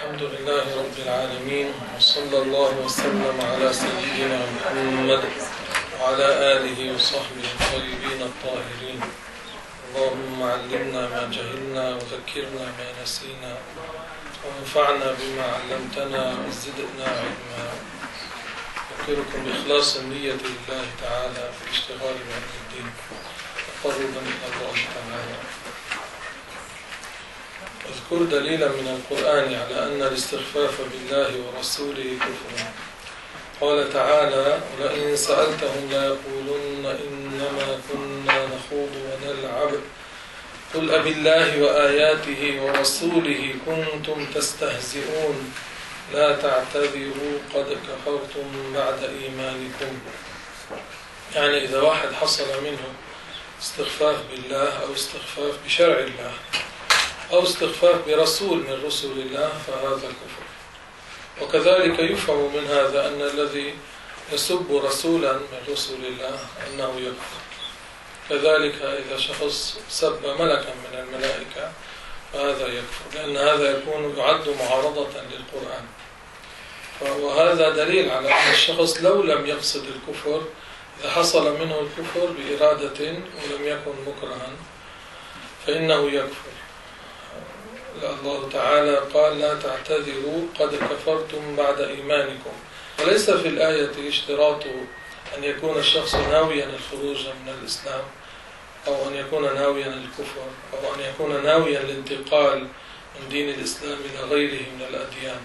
الحمد لله رب العالمين، وصلى الله وسلم على سيدنا محمد وعلى آله وصحبه الطيبين الطاهرين. اللهم علمنا ما جهلنا وذكرنا ما نسينا وانفعنا بما علمتنا وزدنا علما. أذكركم بإخلاص النية لله تعالى في الاشتغال بعلم الدين تقربا إلى الله تعالى. اذكر دليلا من القرآن على أن الاستخفاف بالله ورسوله كفر. قال تعالى: ولئن سألتهم ليقولن إنما كنا نخوض ونلعب قل أبالله وآياته ورسوله كنتم تستهزئون لا تعتذروا قد كفرتم بعد إيمانكم. يعني إذا واحد حصل منه استخفاف بالله أو استخفاف بشرع الله أو استخفاف برسول من رسل الله فهذا كفر. وكذلك يفهم من هذا أن الذي يسب رسولا من رسل الله أنه يكفر. كذلك إذا شخص سب ملكا من الملائكة فهذا يكفر، لأن هذا يكون يعد معارضة للقرآن. وهذا دليل على أن الشخص لو لم يقصد الكفر، إذا حصل منه الكفر بإرادة ولم يكن مكرها فإنه يكفر. الله تعالى قال: لا تعتذروا قد كفرتم بعد إيمانكم. وليس في الآية اشتراط أن يكون الشخص ناويا الخروج من الإسلام أو أن يكون ناويا الكفر أو أن يكون ناويا الانتقال من دين الإسلام إلى غيره من الأديان.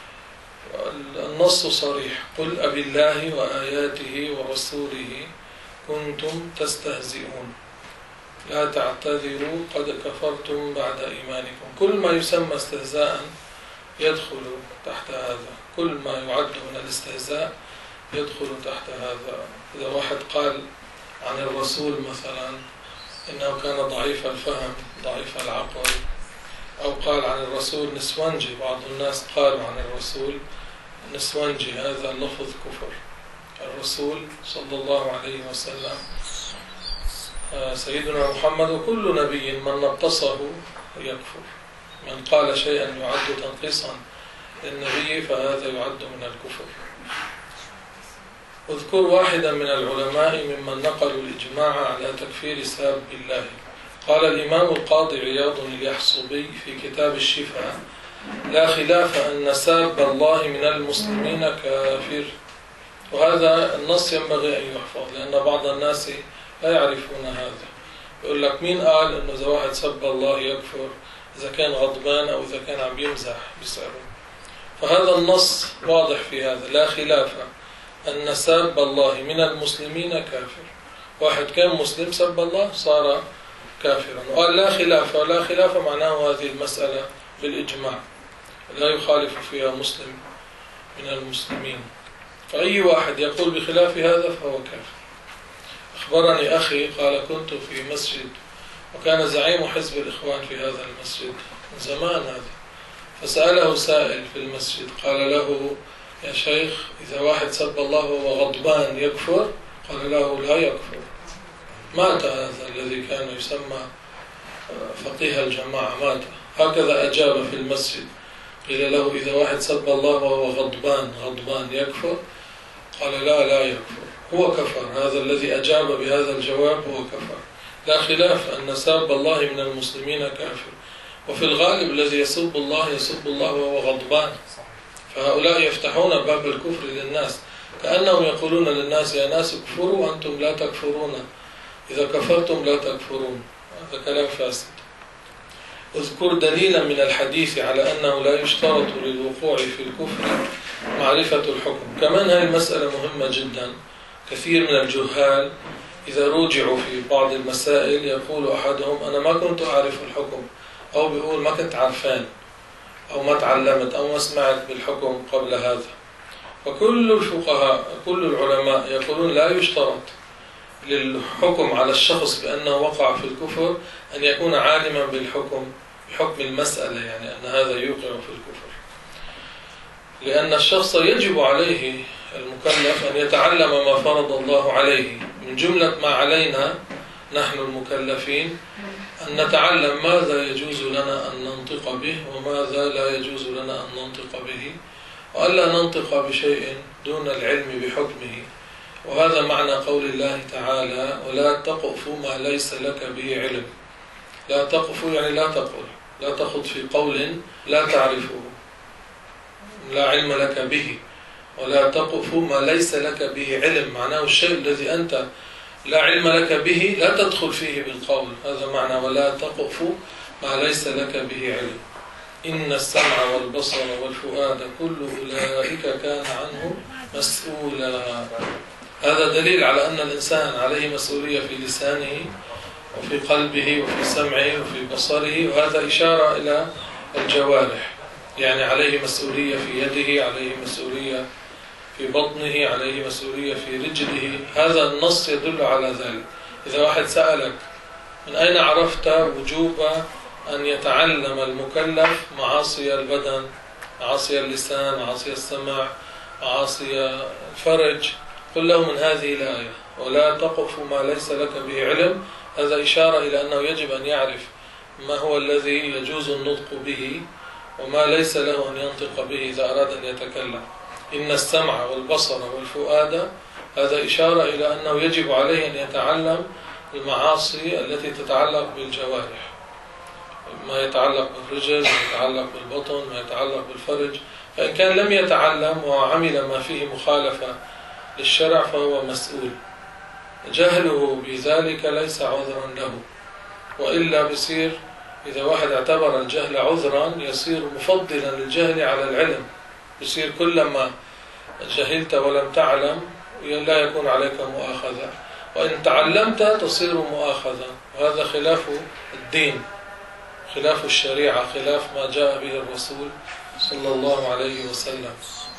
النص صريح: قل أبالله وآياته ورسوله كنتم تستهزئون لا تعتذروا قد كفرتم بعد إيمانكم. كل ما يسمى استهزاء يدخل تحت هذا، كل ما يعد من الاستهزاء يدخل تحت هذا. إذا واحد قال عن الرسول مثلا إنه كان ضعيف الفهم ضعيف العقل، أو قال عن الرسول نسوانجي، بعض الناس قالوا عن الرسول نسوانجي، هذا اللفظ كفر. الرسول صلى الله عليه وسلم سيدنا محمد وكل نبي من نقصه يكفر. من قال شيئا يعد تنقيصا للنبي فهذا يعد من الكفر. اذكر واحدا من العلماء ممن نقلوا الإجماع على تكفير ساب الله. قال الإمام القاضي عياض اليحصبي في كتاب الشفاء: لا خلاف أن ساب الله من المسلمين كافر. وهذا النص ينبغي أن يحفظ، لأن بعض الناس لا يعرفون هذا. يقول لك: مين قال أنه إذا واحد سب الله يكفر؟ إذا كان غضبان أو إذا كان عم يمزح بيسأله. فهذا النص واضح في هذا: لا خلاف أن سب الله من المسلمين كافر. واحد كان مسلم سب الله صار كافرا. وقال لا خلاف، ولا خلاف معناه هذه المسألة بالإجماع لا يخالف فيها مسلم من المسلمين. فأي واحد يقول بخلاف هذا فهو كافر. أخبرني أخي قال: كنت في مسجد وكان زعيم حزب الإخوان في هذا المسجد من زمان هذا، فسأله سائل في المسجد قال له: يا شيخ، إذا واحد سب الله وهو غضبان يكفر؟ قال له: لا يكفر. مات هذا الذي كان يسمى فقيه الجماعة، مات. هكذا أجاب في المسجد. قيل له: إذا واحد سب الله وهو غضبان يكفر؟ قال: لا يكفر، هو كفر. هذا الذي أجاب بهذا الجواب هو كفر. لا خلاف أن ساب الله من المسلمين كافر. وفي الغالب الذي يسب الله وهو غضبان. فهؤلاء يفتحون باب الكفر للناس، كأنهم يقولون للناس: يا ناس اكفروا وأنتم لا تكفرون، إذا كفرتم لا تكفرون. هذا كلام فاسد. اذكر دليلا من الحديث على أنه لا يشترط للوقوع في الكفر معرفة الحكم. كمان هذه المسألة مهمة جدا. كثير من الجهال إذا رجعوا في بعض المسائل يقول أحدهم: أنا ما كنت أعرف الحكم، أو بيقول ما كنت عارفان، أو ما تعلمت، أو ما سمعت بالحكم قبل هذا. فكل الفقهاء كل العلماء يقولون لا يشترط للحكم على الشخص بأنه وقع في الكفر أن يكون عالما بحكم المسألة، يعني أن هذا يوقع في الكفر. لأن الشخص يجب عليه المكلف أن يتعلم ما فرض الله عليه. من جملة ما علينا نحن المكلفين أن أن نتعلم ماذا يجوز لنا أن ننطق به وماذا لا يجوز لنا أن ننطق به، وألا ننطق بشيء دون العلم بحكمه. وهذا معنى قول الله تعالى: ولا تقف ما ليس لك به علم. لا تقف يعني لا تقل، لا تخض في قول لا تعرفه، لا علم لك به. ولا تقف ما ليس لك به علم، معناه الشيء الذي أنت لا علم لك به لا تدخل فيه بالقول. هذا معنى ولا تقف ما ليس لك به علم. إن السمع والبصر والفؤاد كل أولئك كان عنه مسؤولا. هذا دليل على أن الإنسان عليه مسؤولية في لسانه وفي قلبه وفي سمعه وفي بصره، وهذا إشارة إلى الجوارح. يعني عليه مسؤولية في يده، عليه مسؤولية في بطنه، عليه مسؤولية في رجله. هذا النص يدل على ذلك. إذا واحد سألك: من أين عرفت وجوب أن يتعلم المكلف معاصي البدن، معاصي اللسان، معاصي السمع، معاصي الفرج؟ قل له: من هذه الآية: ولا تقف ما ليس لك به علم. هذا إشارة إلى أنه يجب أن يعرف ما هو الذي يجوز النطق به وما ليس له أن ينطق به إذا أراد أن يتكلم. إن السمع والبصر والفؤاد، هذا إشارة إلى أنه يجب عليه أن يتعلم المعاصي التي تتعلق بالجوارح، ما يتعلق بالرجل، ما يتعلق بالبطن، ما يتعلق بالفرج. فإن كان لم يتعلم وعمل ما فيه مخالفة للشرع فهو مسؤول. جهله بذلك ليس عذرا له، وإلا بصير إذا واحد اعتبر الجهل عذرا يصير مفضلا للجهل على العلم. يصير كلما جهلت ولم تعلم لا يكون عليك مؤاخذة، وإن تعلمت تصير مؤاخذة. وهذا خلاف الدين، خلاف الشريعة، خلاف ما جاء به الرسول صلى الله عليه وسلم.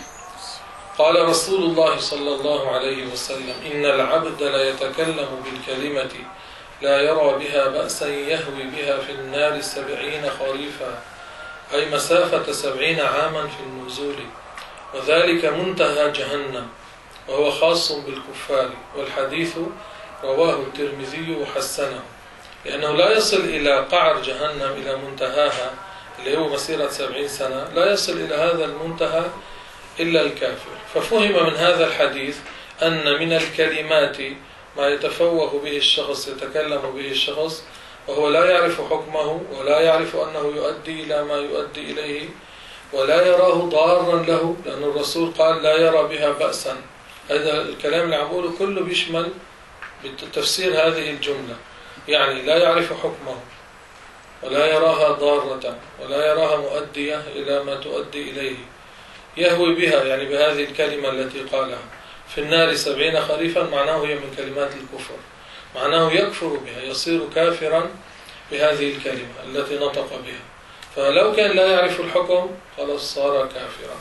قال رسول الله صلى الله عليه وسلم: إن العبد لا يتكلم بالكلمة لا يرى بها بأسا يهوي بها في النار 70 خريفا، أي مسافة 70 عاما في النزول، وذلك منتهى جهنم، وهو خاص بالكفار. والحديث رواه الترمذي وحسنه، لأنه لا يصل إلى قعر جهنم، إلى منتهاها اللي هو مسيرة 70 سنة، لا يصل إلى هذا المنتهى إلا الكافر. ففهم من هذا الحديث أن من الكلمات ما يتفوه به الشخص، يتكلم به الشخص وهو لا يعرف حكمه ولا يعرف أنه يؤدي إلى ما يؤدي إليه ولا يراه ضارا له، لأن الرسول قال: لا يرى بها بأسا. هذا الكلام اللي عموله كله بيشمل بتفسير هذه الجملة، يعني لا يعرف حكمه ولا يراها ضارة ولا يراها مؤدية إلى ما تؤدي إليه. يهوي بها يعني بهذه الكلمة التي قالها في النار 70 خريفا، معناه هي من كلمات الكفر، معناه يكفر بها، يصير كافرا بهذه الكلمة التي نطق بها. فلو كان لا يعرف الحكم خلاص صار كافرا.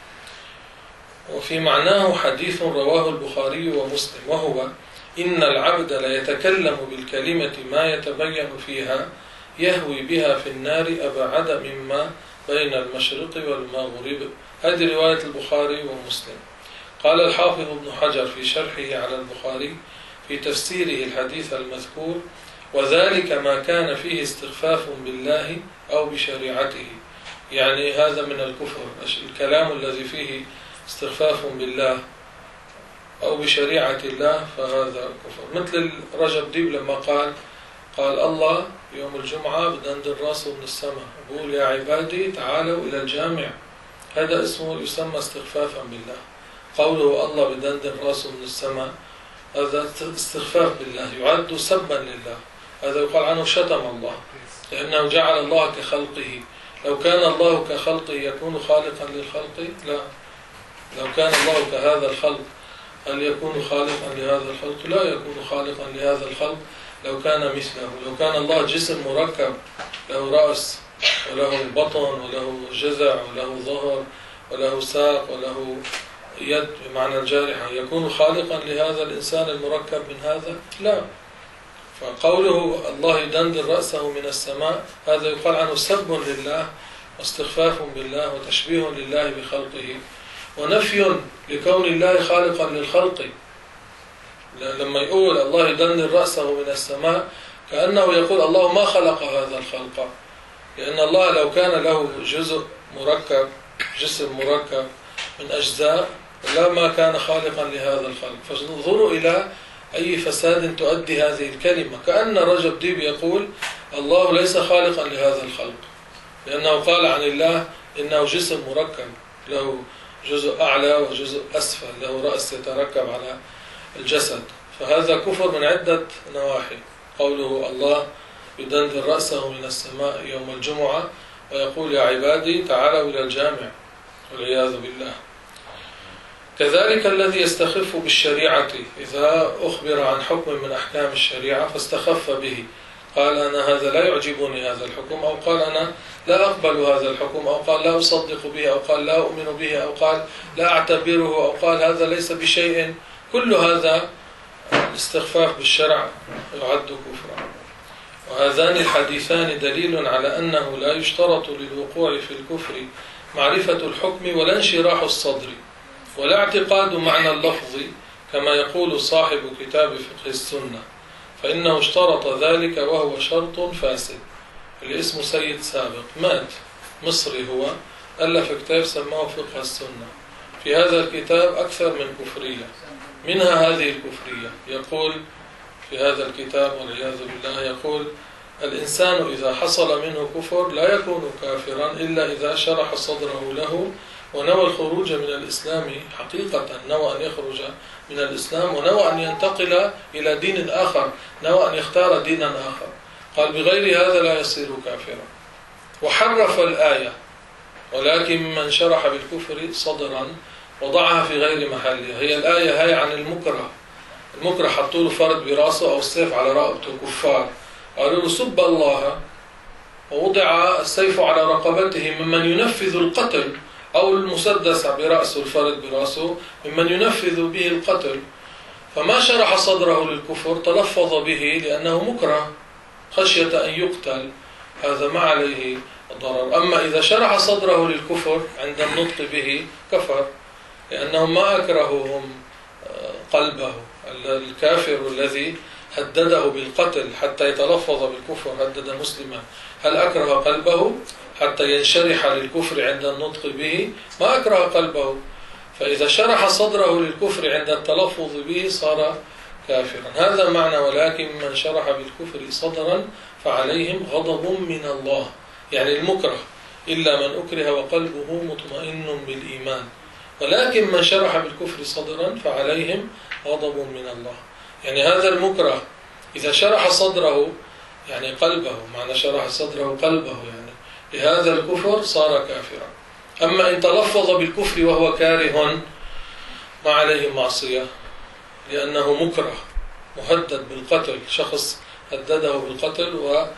وفي معناه حديث رواه البخاري ومسلم، وهو: إن العبد لا يتكلم بالكلمة ما يتبين فيها يهوي بها في النار أبعد مما بين المشرق والمغرب. هذه رواية البخاري ومسلم. قال الحافظ ابن حجر في شرحه على البخاري في تفسيره الحديث المذكور: وذلك ما كان فيه استخفاف بالله أو بشريعته. يعني هذا من الكفر، الكلام الذي فيه استخفاف بالله أو بشريعة الله فهذا كفر. مثل رجب ديب لما قال الله يوم الجمعة بدندن راسه من السماء بقول: يا عبادي تعالوا إلى الجامع. هذا اسمه يسمى استخفافا بالله. قوله الله بدندن راسه من السماء هذا استخفاف بالله، يعد سبا لله. هذا يقال عنه شتم الله، لأنه جعل الله كخلقه. لو كان الله كخلقه يكون خالقا للخلق؟ لا. لو كان الله كهذا الخلق هل يكون خالقا لهذا الخلق؟ لا يكون خالقا لهذا الخلق لو كان مثله. لو كان الله جسم مركب له رأس وله بطن وله جذع وله ظهر وله ساق وله يد بمعنى الجارحة، يكون خالقا لهذا الإنسان المركب من هذا؟ لا. فقوله الله يدندن رأسه من السماء هذا يقال عنه سب لله واستخفاف بالله وتشبيه لله بخلقه ونفي لكون الله خالقا للخلق. لما يقول الله يدندن رأسه من السماء كأنه يقول الله ما خلق هذا الخلق، لأن الله لو كان له جزء مركب، جسم مركب من أجزاء، لما كان خالقا لهذا الخلق. فانظروا إلى أي فساد تؤدي هذه الكلمة. كأن رجب ديب يقول الله ليس خالقا لهذا الخلق، لأنه قال عن الله إنه جسم مركب، له جزء أعلى وجزء أسفل، له رأس يتركب على الجسد. فهذا كفر من عدة نواحي. قوله الله يدندن رأسه من السماء يوم الجمعة ويقول يا عبادي تعالوا إلى الجامع، والعياذ بالله. كذلك الذي يستخف بالشريعة إذا أخبر عن حكم من أحكام الشريعة فاستخف به، قال أنا هذا لا يعجبني هذا الحكم، أو قال أنا لا أقبل هذا الحكم، أو قال لا أصدق به، أو قال لا أؤمن به، أو قال لا أعتبره، أو قال هذا ليس بشيء. كل هذا الاستخفاف بالشرع يعد كفرا. وهذان الحديثان دليل على أنه لا يشترط للوقوع في الكفر معرفة الحكم ولا انشراح الصدر ولا اعتقاد معنى اللفظ كما يقول صاحب كتاب فقه السنة، فإنه اشترط ذلك وهو شرط فاسد. اللي اسمه سيد سابق مات، مصري هو، ألف كتاب سماه فقه السنة. في هذا الكتاب أكثر من كفرية، منها هذه الكفرية. يقول في هذا الكتاب والعياذ بالله، يقول الإنسان إذا حصل منه كفر لا يكون كافرا إلا إذا شرح صدره له ونوى الخروج من الإسلام حقيقة، نوى أن يخرج من الإسلام ونوى أن ينتقل إلى دين آخر، نوى أن يختار دينا آخر. قال بغير هذا لا يصير كافرا. وحرف الآية ولكن من شرح بالكفر صدرا وضعها في غير محلها. هي الآية هي عن المكره. المكره حطوا له فرد براسه أو السيف على رقبته، كفار قالوا له سب الله، ووضع السيف على رقبته ممن ينفذ القتل، أو المسدس برأسه، الفرد برأسه ممن ينفذ به القتل. فما شرح صدره للكفر تلفظ به لأنه مكره خشية أن يقتل، هذا ما عليه ضرر. أما إذا شرح صدره للكفر عند النطق به كفر، لأنهم ما أكرههم قلبه. الكافر الذي هدده بالقتل حتى يتلفظ بالكفر، هدد مسلما، هل أكره قلبه حتى ينشرح للكفر عند النطق به؟ ما أكره قلبه. فإذا شرح صدره للكفر عند التلفظ به صار كافرا. هذا معنى ولكن من شرح بالكفر صدرا فعليهم غضب من الله، يعني المكره، إلا من أكره وقلبه مطمئن بالإيمان. ولكن من شرح بالكفر صدرا فعليهم غضب من الله. يعني هذا المكره إذا شرح صدره، يعني قلبه، معنى شرح صدره قلبه يعني لهذا الكفر صار كافرا. أما إن تلفظ بالكفر وهو كاره ما عليه معصية، لأنه مكره مهدد بالقتل، شخص هدده بالقتل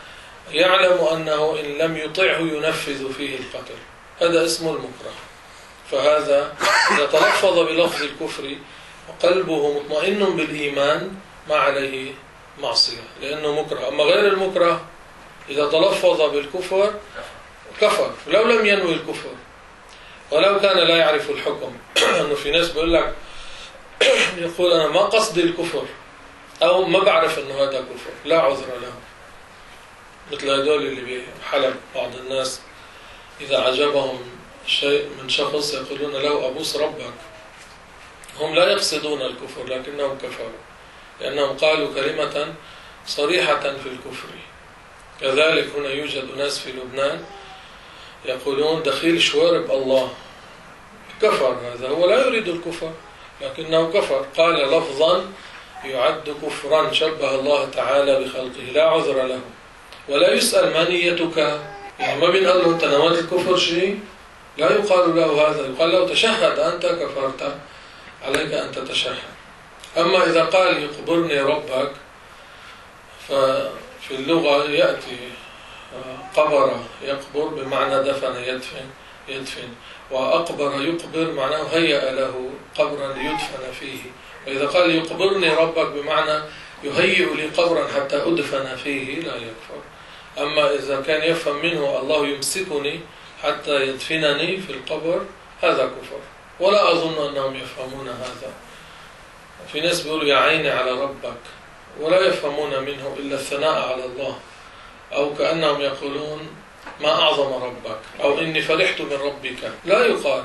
ويعلم أنه إن لم يطعه ينفذ فيه القتل، هذا اسمه المكره. فهذا إذا تلفظ بلفظ الكفر وقلبه مطمئن بالإيمان ما عليه معصية لأنه مكره. أما غير المكره إذا تلفظ بالكفر كفر ولو لم ينوي الكفر ولو كان لا يعرف الحكم. أنه في ناس بيقول لك يقول أنا ما قصدي الكفر أو ما بعرف أنه هذا كفر، لا عذر له. مثل هذول اللي بحلب بعض الناس إذا عجبهم شيء من شخص يقولون له أبوس ربك، هم لا يقصدون الكفر لكنهم كفروا لأنهم قالوا كلمة صريحة في الكفر. كذلك هنا يوجد ناس في لبنان يقولون دخيل شوارب الله، كفر. هذا هو لا يريد الكفر لكنه كفر، قال لفظا يعد كفرا، شبه الله تعالى بخلقه، لا عذر له ولا يسأل ما نيتك. يعني ما بنقال له أنت نويت الكفر شيء، لا يقال له هذا، يقال له تشهد أنت كفرت، عليك أن تتشهد. أما إذا قال يقبرني ربك، ففي اللغة يأتي قبر يقبر بمعنى دفن يدفن، وأقبر يقبر معناه هيأ له قبرا ليدفن فيه. وإذا قال يقبرني ربك بمعنى يهيئ لي قبرا حتى أدفن فيه لا يكفر. أما إذا كان يفهم منه الله يمسكني حتى يدفنني في القبر هذا كفر، ولا أظن أنهم يفهمون هذا. في ناس بيقولوا يا عيني على ربك ولا يفهمون منه إلا الثناء على الله، أو كأنهم يقولون ما أعظم ربك، أو إني فرحت من ربك، لا يقال.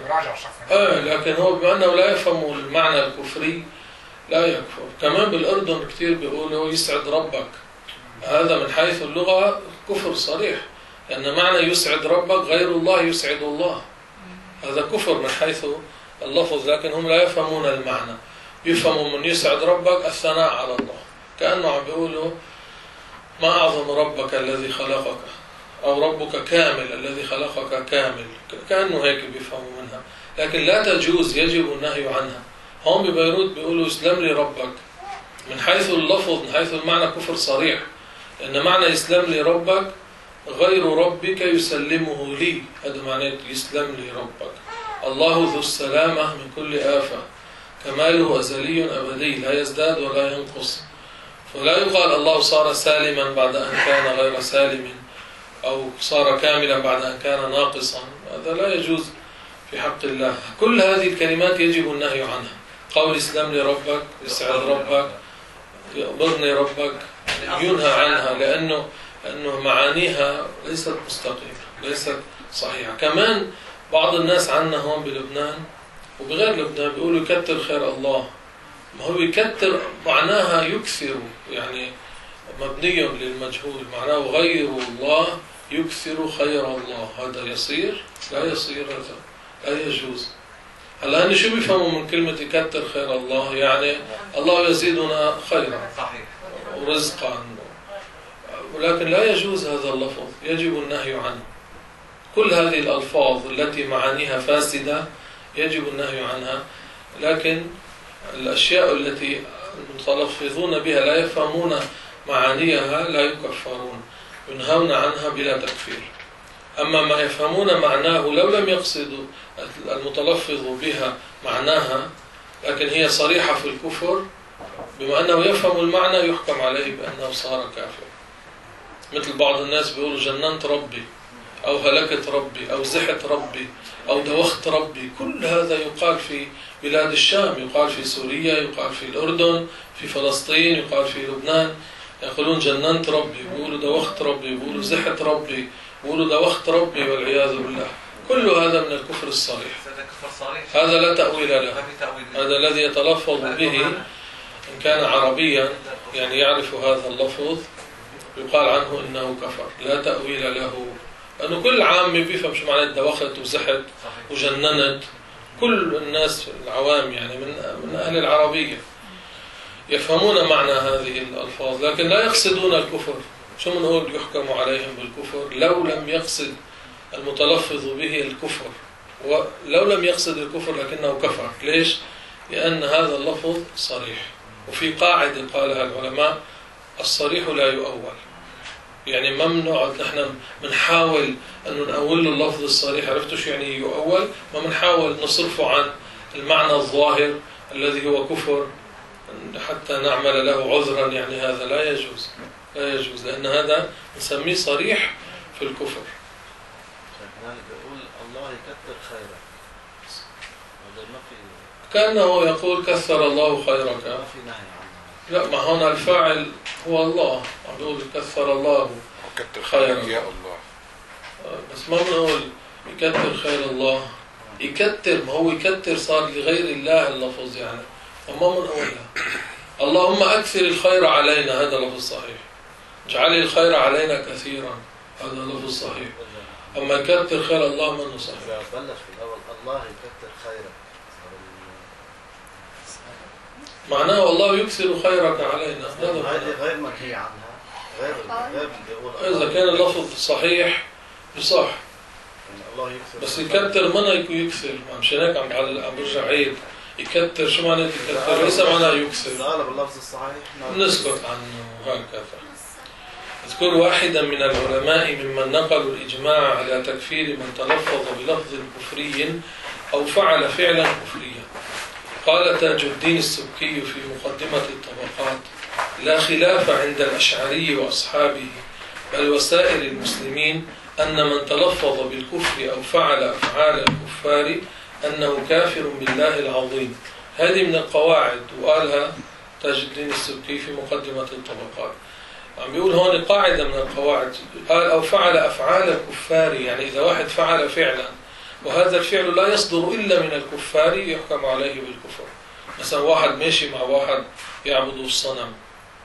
لكن هو بما أنه لا يفهم المعنى الكفري لا يكفر. كمان بالأردن كتير بيقولوا يسعد ربك، هذا من حيث اللغة كفر صريح، لأن معنى يسعد ربك غير الله يسعد الله، هذا كفر من حيث اللفظ، لكن هم لا يفهمون المعنى. يفهموا من يسعد ربك الثناء على الله، كأنه عم بيقولوا ما أعظم ربك الذي خلقك، أو ربك كامل الذي خلقك كامل، كأنه هيك بيفهموا منها. لكن لا تجوز، يجب النهي عنها. هم ببيروت بيقولوا اسلم لي ربك، من حيث اللفظ من حيث المعنى كفر صريح، لأن معنى يسلم لي ربك غير ربك يسلمه لي، هذا معنى يسلم لي ربك. الله ذو السلامة من كل آفة، كماله أزلي أبدي لا يزداد ولا ينقص، فلا يقال الله صار سالما بعد أن كان غير سالم، أو صار كاملا بعد أن كان ناقصا، هذا لا يجوز في حق الله. كل هذه الكلمات يجب النهي عنها. قول اسلم لي ربك، يسعد ربك، يقبضني ربك، ينهى عنها، لأنه معانيها ليست مستقيمة، ليست صحيحة. كمان بعض الناس عنا هون بلبنان وبغير لبنان بيقولوا يكتر خير الله. ما هو يكتر معناها يكثر، يعني مبني للمجهول، معناه غير الله يكثر خير الله، هذا يصير؟ لا يصير، هذا لا يجوز. هلا هن شو بيفهموا من كلمة يكتر خير الله؟ يعني الله يزيدنا خيرا ورزقا، ولكن لا يجوز هذا اللفظ، يجب النهي عنه. كل هذه الألفاظ التي معانيها فاسدة يجب النهي عنها، لكن الأشياء التي المتلفظون بها لا يفهمون معانيها لا يكفرون، ينهون عنها بلا تكفير. أما ما يفهمون معناه لو لم يقصدوا المتلفظ بها معناها، لكن هي صريحة في الكفر، بما أنه يفهم المعنى يحكم عليه بأنه صار كافر. مثل بعض الناس بيقولوا جننت ربي، أو هلكت ربي، أو زحت ربي، أو دوخت ربي. كل هذا يقال في بلاد الشام، يقال في سوريا، يقال في الأردن، في فلسطين، يقال في لبنان. يقولون جننت ربي، بيقولوا دوخت ربي، بيقولوا زحت ربي، بيقولوا دوخت ربي، والعياذ بالله. كل هذا من الكفر الصريح، هذا لا تأويل له. هذا الذي يتلفظ به إن كان عربيا، يعني يعرف هذا اللفظ، يقال عنه إنه كفر، لا تأويل له. لأنه كل عامي بيفهم شو معنى دوخت وزحت وجننت، كل الناس العوام يعني من أهل العربية يفهمون معنى هذه الألفاظ، لكن لا يقصدون الكفر. شو بنقول يحكم عليهم بالكفر لو لم يقصد المتلفظ به الكفر، ولو لم يقصد الكفر لكنه كفر. ليش؟ لأن هذا اللفظ صريح، وفي قاعدة قالها العلماء: الصريح لا يؤول. يعني ما بنقعد نحن بنحاول أن نأول اللفظ الصريح. عرفتوا شو يعني يؤول؟ ما بنحاول نصرفه عن المعنى الظاهر الذي هو كفر حتى نعمل له عذرا، يعني هذا لا يجوز، لا يجوز، لأن هذا نسميه صريح في الكفر. بيقول الله يكثر خيرك، كأنه يقول كثر الله خيرك. ما في نهي عنه. لا، ما هنا الفاعل هو الله، عم بيقول كثر الله خيرك يا الله، بس ما بنقول يكثر خير الله. يكثر، ما هو يكثر صار لغير الله اللفظ، يعني وما بنقولها. اللهم أكثر الخير علينا، هذا لفظ صحيح. اجعل الخير علينا كثيرا، هذا لفظ صحيح. أما يكثر خير الله منه صحيح. بلش في الأول الله يكثر خيرك، معناه الله يكثر خيرك علينا، هذا غير منهي عنها، غير بيقول إذا كان اللفظ صحيح بصح، يعني الله يكثر، بس يكثر ما يكثر، مش هيك عم برجع عيد. يكثر شو معنى يكثر؟ ليس معناه يكثر. الغالب اللفظ الصحيح نسكت عنه هكذا. اذكر واحدا من العلماء ممن نقلوا الإجماع على تكفير من تلفظ بلفظ كفري أو فعل فعلا كفريا. قال تاج الدين السبكي في مقدمة الطبقات: لا خلاف عند الأشعري وأصحابه بل وسائر المسلمين أن من تلفظ بالكفر أو فعل أفعال الكفار أنه كافر بالله العظيم. هذه من القواعد، وقالها تاج الدين السبكي في مقدمة الطبقات. عم بيقول هون قاعدة من القواعد، قال أو فعل أفعال الكفار، يعني إذا واحد فعل فعلا وهذا الفعل لا يصدر إلا من الكفار يحكم عليه بالكفر. مثلا واحد ماشي مع واحد يعبد الصنم،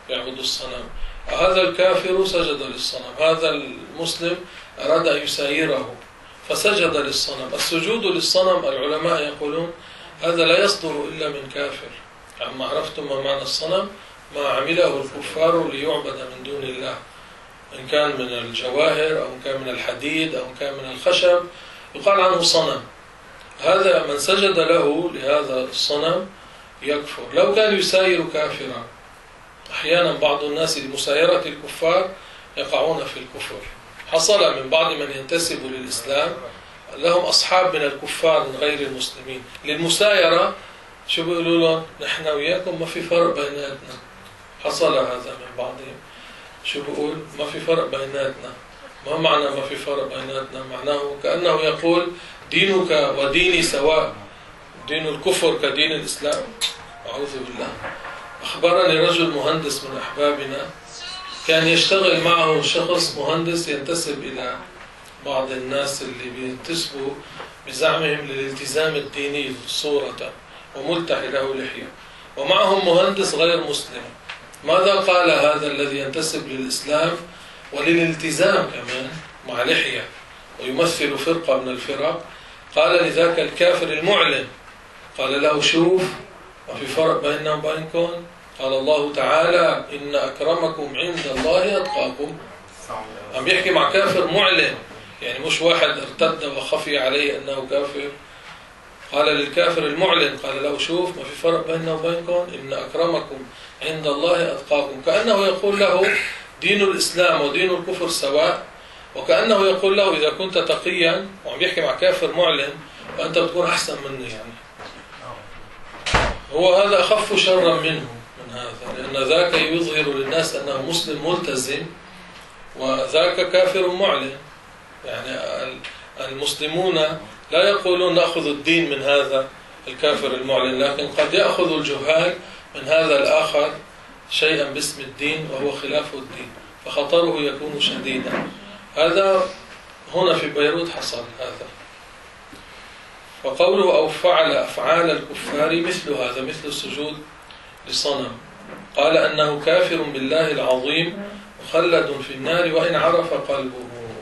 هذا الكافر سجد للصنم، هذا المسلم أراد أن يسايره فسجد للصنم. السجود للصنم العلماء يقولون هذا لا يصدر إلا من كافر. عما عرفتم ما معنى الصنم؟ ما عمله الكفار ليعبد من دون الله، إن كان من الجواهر أو إن كان من الحديد أو إن كان من الخشب يقال عنه صنم. هذا من سجد له لهذا الصنم يكفر لو كان يساير كافرا. أحيانا بعض الناس لمسايرة الكفار يقعون في الكفر. حصل من بعض من ينتسب للإسلام لهم أصحاب من الكفار من غير المسلمين، للمسايرة شو بيقولوا لهم؟ نحن وياكم ما في فرق بيناتنا. حصل هذا من بعضهم. شو بيقول؟ ما في فرق بيناتنا. ما معنى ما في فرق بيناتنا؟ معناه كأنه يقول دينك وديني سواء، دين الكفر كدين الإسلام. أعوذ بالله. أخبرني رجل مهندس من أحبابنا كان يشتغل معه شخص مهندس ينتسب إلى بعض الناس اللي بينتسبوا بزعمهم للالتزام الديني صورة وملتحي له لحية، ومعهم مهندس غير مسلم. ماذا قال هذا الذي ينتسب للإسلام وللالتزام كمان مع لحية ويمثل فرقة من الفرق؟ قال لذاك الكافر المعلن، قال له شوف ما في فرق بيننا وبينكم، قال الله تعالى إن أكرمكم عند الله أتقاكم. عم يحكي مع كافر معلن، يعني مش واحد ارتد وخفي عليه أنه كافر. قال للكافر المعلن، قال له شوف ما في فرق بيننا وبينكم، إن أكرمكم عند الله أتقاكم. كأنه يقول له دين الإسلام ودين الكفر سواء، وكأنه يقول له إذا كنت تقيا، وعم يحكي مع كافر معلن، فأنت بتكون أحسن مني. يعني هو هذا أخف شرا منه من هذا، لأن ذاك يظهر للناس أنه مسلم ملتزم وذاك كافر معلن. يعني المسلمون لا يقولون نأخذ الدين من هذا الكافر المعلن، لكن قد يأخذ الجهال من هذا الآخر شيئا باسم الدين وهو خلاف الدين، فخطره يكون شديدا. هذا هنا في بيروت حصل هذا. وقوله أو فعل أفعال الكفار مثل هذا، مثل السجود لصنم، قال أنه كافر بالله العظيم مخلد في النار وإن عرف قلبه.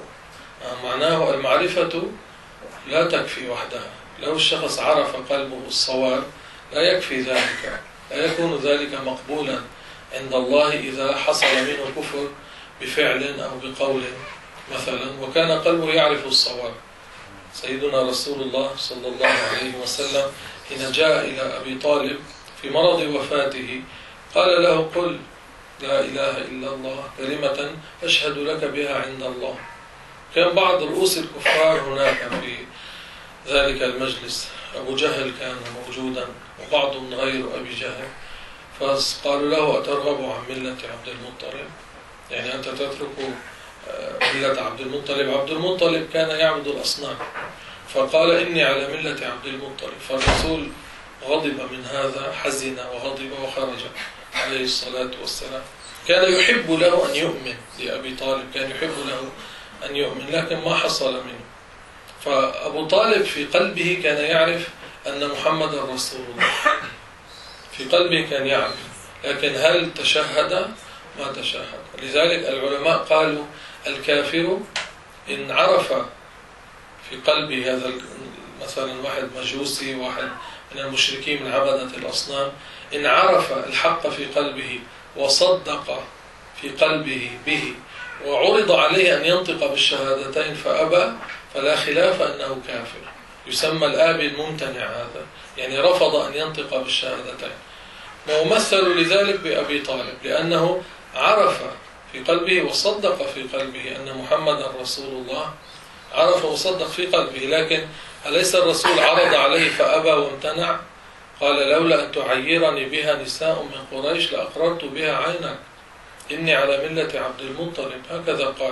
معناه المعرفة لا تكفي وحدها، لو الشخص عرف قلبه الصواب لا يكفي ذلك، لا يكون ذلك مقبولا عند الله إذا حصل منه كفر بفعل أو بقول مثلا وكان قلبه يعرف الصواب. سيدنا رسول الله صلى الله عليه وسلم حين جاء إلى أبي طالب في مرض وفاته قال له قل لا إله إلا الله كلمة أشهد لك بها عند الله. كان بعض رؤوس الكفار هناك في ذلك المجلس، أبو جهل كان موجودا وبعضهم غير أبي جهل، فقالوا له أترغب عن ملة عبد المطلب؟ يعني أنت تترك ملة عبد المطلب. عبد المطلب كان يعبد الأصنام، فقال إني على ملة عبد المطلب. فالرسول غضب من هذا، حزن وغضب وخرج عليه الصلاة والسلام. كان يحب له أن يؤمن لأبي طالب، كان يحب له أن يؤمن، لكن ما حصل منه. فأبو طالب في قلبه كان يعرف أن محمد رسول الله، في قلبه كان يعرف، لكن هل تشهد؟ ما تشهد. لذلك العلماء قالوا الكافر إن عرف في قلبه هذا، مثلا واحد مجوسي، واحد من المشركين من عبدة الأصنام، إن عرف الحق في قلبه وصدق في قلبه به وعرض عليه أن ينطق بالشهادتين فأبى، فلا خلاف أنه كافر. يسمى الآبي الممتنع هذا، يعني رفض أن ينطق بالشهادتين. ومثلوا لذلك بأبي طالب لأنه عرف في قلبه وصدق في قلبه أن محمد رسول الله، عرف وصدق في قلبه. لكن أليس الرسول عرض عليه فأبى وامتنع؟ قال لولا أن تعيرني بها نساء من قريش لأقررت بها عينك، إني على ملة عبد المطلب، هكذا قال.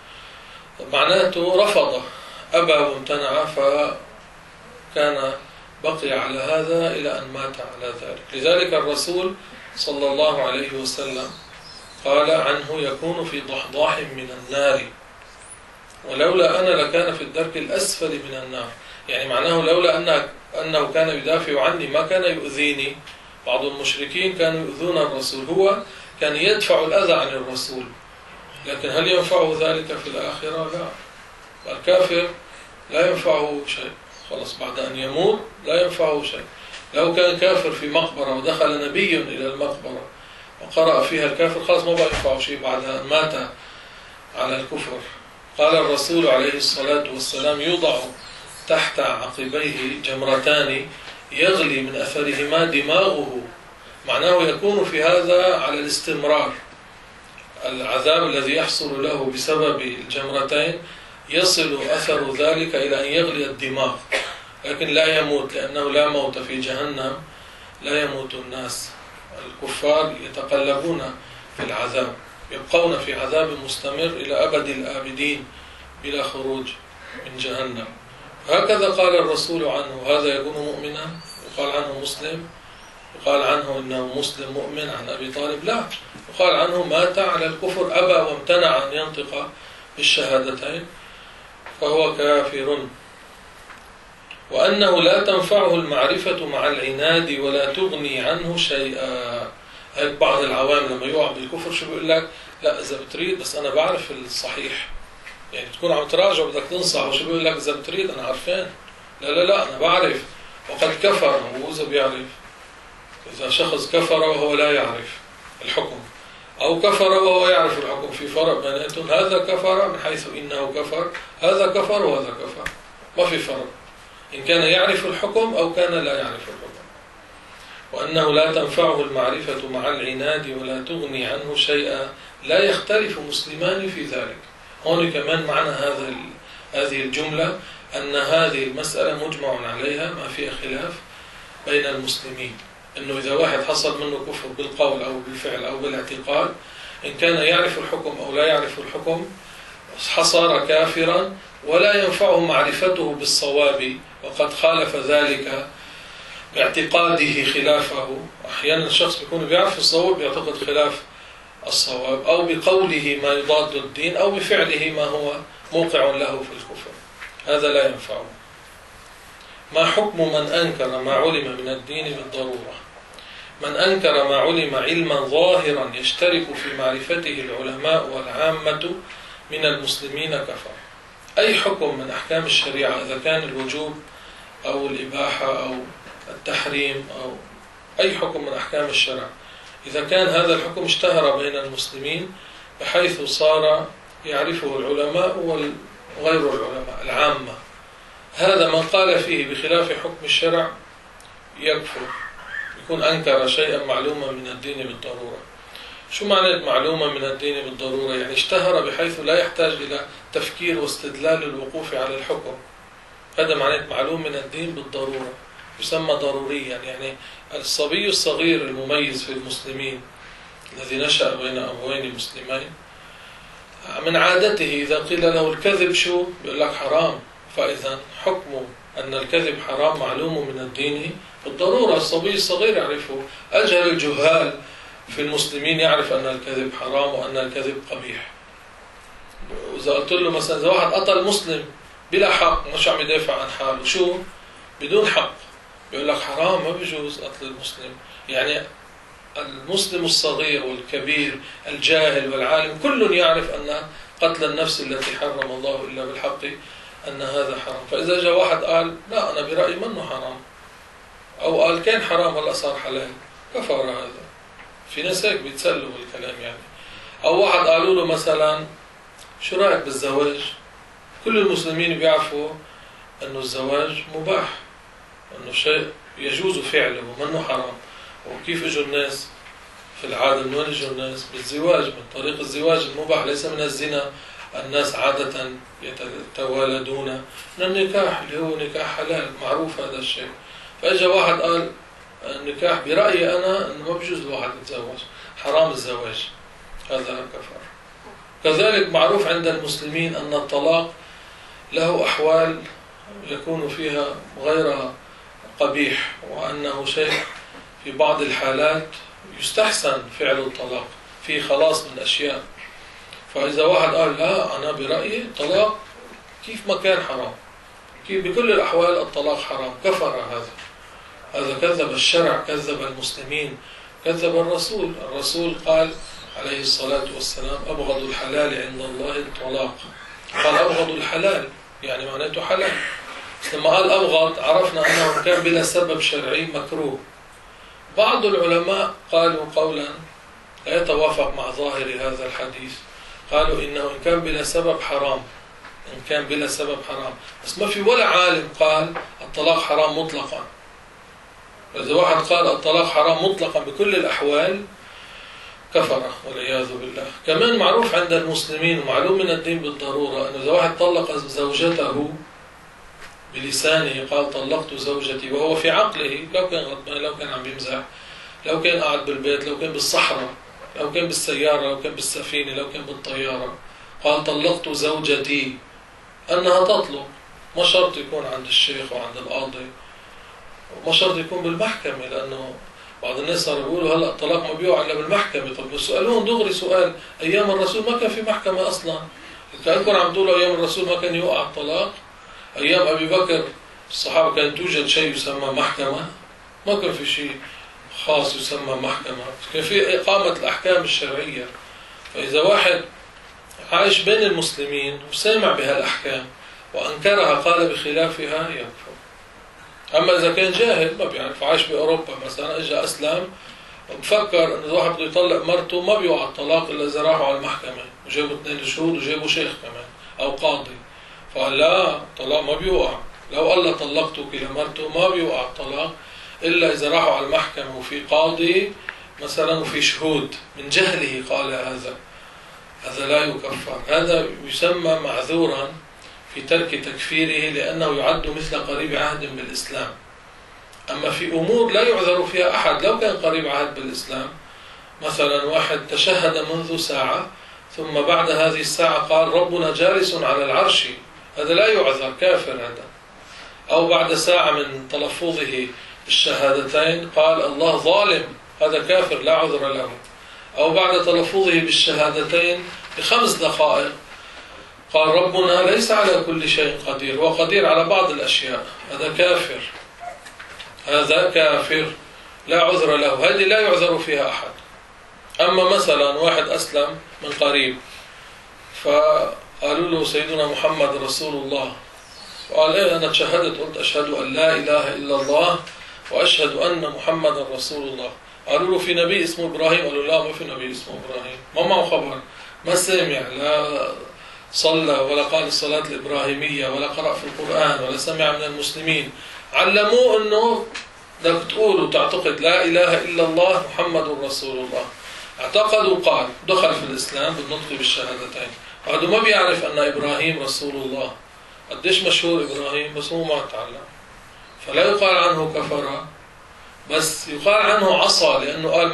معناته رفض، أبى وامتنع، فكان بقي على هذا إلى أن مات على ذلك. لذلك الرسول صلى الله عليه وسلم قال عنه يكون في ضحضاح من النار ولولا أنا لكان في الدرك الأسفل من النار. يعني معناه لولا أنه كان يدافع عني ما كان يؤذيني. بعض المشركين كانوا يؤذون الرسول، هو كان يدفع الأذى عن الرسول، لكن هل ينفعه ذلك في الآخرة؟ لا. الكافر لا ينفعه شيء، خلاص بعد أن يموت لا ينفعه شيء. لو كان كافر في مقبرة ودخل نبي إلى المقبرة وقرأ فيها الكافر خلاص ما بقى ينفعه شيء بعد أن مات على الكفر. قال الرسول عليه الصلاة والسلام يوضع تحت عقبيه جمرتان يغلي من أثرهما دماغه، معناه يكون في هذا على الاستمرار. العذاب الذي يحصل له بسبب الجمرتين يصل أثر ذلك إلى أن يغلي الدماغ، لكن لا يموت، لأنه لا موت في جهنم، لا يموت الناس. الكفار يتقلبون في العذاب، يبقون في عذاب مستمر إلى أبد الآبدين بلا خروج من جهنم. هكذا قال الرسول عنه هذا يكون مؤمنا، يقال عنه مسلم، يقال عنه إنه مسلم مؤمن عن أبي طالب، لا، يقال عنه مات على الكفر، أبى وامتنع أن ينطق بالشهادتين فهو كافر. وأنه لا تنفعه المعرفة مع العناد ولا تغني عنه شيئا. هيك بعض العوام لما يقع بالكفر شو بيقول لك؟ لا إذا بتريد بس أنا بعرف الصحيح، يعني تكون عم تراجع بدك تنصح وشو بيقول لك؟ إذا بتريد أنا عارفين. لا أنا بعرف وقد كفر. وإذا بيعرف، إذا شخص كفر وهو لا يعرف الحكم أو كفر وهو يعرف الحكم، في فرق بيناتهم. هذا كفر من حيث إنه كفر، هذا كفر وهذا كفر، ما في فرق إن كان يعرف الحكم أو كان لا يعرف الحكم. وأنه لا تنفعه المعرفة مع العناد ولا تغني عنه شيئا، لا يختلف مسلمان في ذلك. هون كمان معنى هذه الجملة أن هذه المسألة مجمع عليها، ما فيها خلاف بين المسلمين، أنه إذا واحد حصل منه كفر بالقول أو بالفعل أو بالاعتقاد، إن كان يعرف الحكم أو لا يعرف الحكم حصر كافرا، ولا ينفعه معرفته بالصواب وقد خالف ذلك باعتقاده خلافه. أحيانا الشخص بيكون بيعرف الصواب بيعتقد خلاف الصواب، أو بقوله ما يضاد الدين، أو بفعله ما هو موقع له في الكفر، هذا لا ينفعه. ما حكم من أنكر ما علم من الدين بالضرورة؟ من أنكر ما علم علما ظاهرا يشترك في معرفته العلماء والعامة من المسلمين كفر. أي حكم من أحكام الشريعة، إذا كان الوجوب أو الإباحة أو التحريم أو أي حكم من أحكام الشرع، إذا كان هذا الحكم اشتهر بين المسلمين بحيث صار يعرفه العلماء وغير العلماء العامة، هذا من قال فيه بخلاف حكم الشرع يكفر، يكون أنكر شيئا معلوما من الدين بالضرورة. شو معنى معلومة من الدين بالضرورة؟ يعني اشتهر بحيث لا يحتاج إلى تفكير واستدلال للوقوف على الحكم، هذا معنى معلوم من الدين بالضرورة، يسمى ضروريا. يعني الصبي الصغير المميز في المسلمين الذي نشأ بين أبوين مسلمين، من عادته إذا قيل له الكذب شو؟ بيقول لك حرام، فإذا حكم أن الكذب حرام معلوم من الدين بالضرورة، الصبي الصغير يعرفه. أجهل الجهال في المسلمين يعرف أن الكذب حرام وأن الكذب قبيح. وإذا قلت له مثلا إذا واحد قتل مسلم بلا حق، مش عم يدافع عن حاله، شو؟ بدون حق، بيقول لك حرام، ما بيجوز قتل المسلم. يعني المسلم الصغير والكبير، الجاهل والعالم، كل يعرف أن قتل النفس التي حرم الله إلا بالحق أن هذا حرام. فإذا جاء واحد قال لا أنا برأيي منه حرام، أو قال كان حرام هلا صار حلال، كفر هذا. في ناس هيك بيتسلوا بالكلام يعني. أو واحد قالوا له مثلا شو رأيك بالزواج؟ كل المسلمين بيعرفوا أنه الزواج مباح، أنه شيء يجوز فعله ومنه حرام. وكيف اجوا الناس في العادة؟ من وين اجوا الناس؟ بالزواج، من طريق الزواج المباح، ليس من الزنا. الناس عادة يتوالدون من النكاح اللي هو نكاح حلال، معروف هذا الشيء. فاجا واحد قال النكاح برأيي أنا أنه ما بجوز الواحد يتزوج، حرام الزواج، هذا كفر. كذلك معروف عند المسلمين أن الطلاق له أحوال يكون فيها غير قبيح، وأنه شيء في بعض الحالات يستحسن فعل الطلاق في خلاص من أشياء. فإذا واحد قال لا أنا برأيي الطلاق كيف ما كان حرام، كيف بكل الأحوال الطلاق حرام، كفر هذا كذب الشرع، كذب المسلمين، كذب الرسول. الرسول قال عليه الصلاة والسلام أبغض الحلال عند الله الطلاق. قال أبغض الحلال يعني معناته حلال. لما قال أبغض عرفنا أنه كان بلا سبب شرعي مكروه. بعض العلماء قالوا قولا لا يتوافق مع ظاهر هذا الحديث، قالوا إنه إن كان بلا سبب حرام، إن كان بلا سبب حرام، بس ما في ولا عالم قال الطلاق حرام مطلقا. إذا واحد قال الطلاق حرام مطلقا بكل الأحوال كفر والعياذ بالله. كمان معروف عند المسلمين ومعلوم من الدين بالضرورة أنه إذا واحد طلق زوجته بلسانه قال طلقت زوجتي وهو في عقله، لو كان غضبان، لو كان عم يمزح، لو كان قاعد بالبيت، لو كان بالصحراء، لو كان بالسيارة، لو كان بالسفينة، لو كان بالطيارة، قال طلقت زوجتي، أنها تطلق. ما شرط يكون عند الشيخ وعند القاضي، وما شرط يكون بالمحكمة، لأنه بعض الناس صاروا يقولوا هلا الطلاق ما بيوقع إلا بالمحكمة. طب سألوهم دغري سؤال، أيام الرسول ما كان في محكمة أصلا؟ كأنكم عم تقولوا أيام الرسول ما كان يوقع الطلاق؟ أيام أبي بكر الصحابة كانت توجد شيء يسمى محكمة؟ ما كان في شيء خاص يسمى محكمة، كان في إقامة الأحكام الشرعية. فإذا واحد عايش بين المسلمين وسامع بها الأحكام وأنكرها قال بخلافها يكفر. أما إذا كان جاهل ما بيعرف، عايش بأوروبا مثلا، إجا أسلم بفكر إنه الواحد بده يطلق مرته ما بيوقع الطلاق إلا إذا راحوا على المحكمة وجابوا 2 شهود وجابوا شيخ كمان أو قاضي، فقال لا الطلاق ما بيوقع. لو قال طلقتك لمرته ما بيوقع الطلاق إلا إذا راحوا على المحكمة وفي قاضي مثلا وفي شهود. من جهله قال هذا لا يكفر، هذا يسمى معذورا في ترك تكفيره لأنه يعد مثل قريب عهد بالإسلام. أما في أمور لا يعذر فيها أحد لو كان قريب عهد بالإسلام، مثلا واحد تشهد منذ ساعة ثم بعد هذه الساعة قال ربنا جالس على العرش، هذا لا يعذر، كافر هذا. أو بعد ساعة من تلفظه بالشهادتين قال الله ظالم، هذا كافر لا عذر له. أو بعد تلفظه بالشهادتين ب5 دقائق قال ربنا ليس على كل شيء قدير، هو قدير على بعض الأشياء، هذا كافر، هذا كافر لا عذر له، هذه لا يعذر فيها أحد. أما مثلا واحد أسلم من قريب فقالوا له سيدنا محمد رسول الله، وقال إيه أنا تشهدت، قلت أشهد أن لا إله إلا الله وأشهد أن محمد رسول الله. قالوا له في نبي اسمه إبراهيم، قالوا لا ما في نبي اسمه إبراهيم، ما معه خبر، ما سمع، لا صلى ولا قال الصلاة الإبراهيمية ولا قرأ في القرآن ولا سمع من المسلمين. علموه أنه بدك تقول وتعتقد لا إله إلا الله محمد رسول الله. اعتقد وقال، دخل في الإسلام بالنطق بالشهادتين. هذا ما بيعرف أن إبراهيم رسول الله، قديش مشهور إبراهيم بس هو ما تعلم، فلا يقال عنه كفر، بس يقال عنه عصى، لأنه قال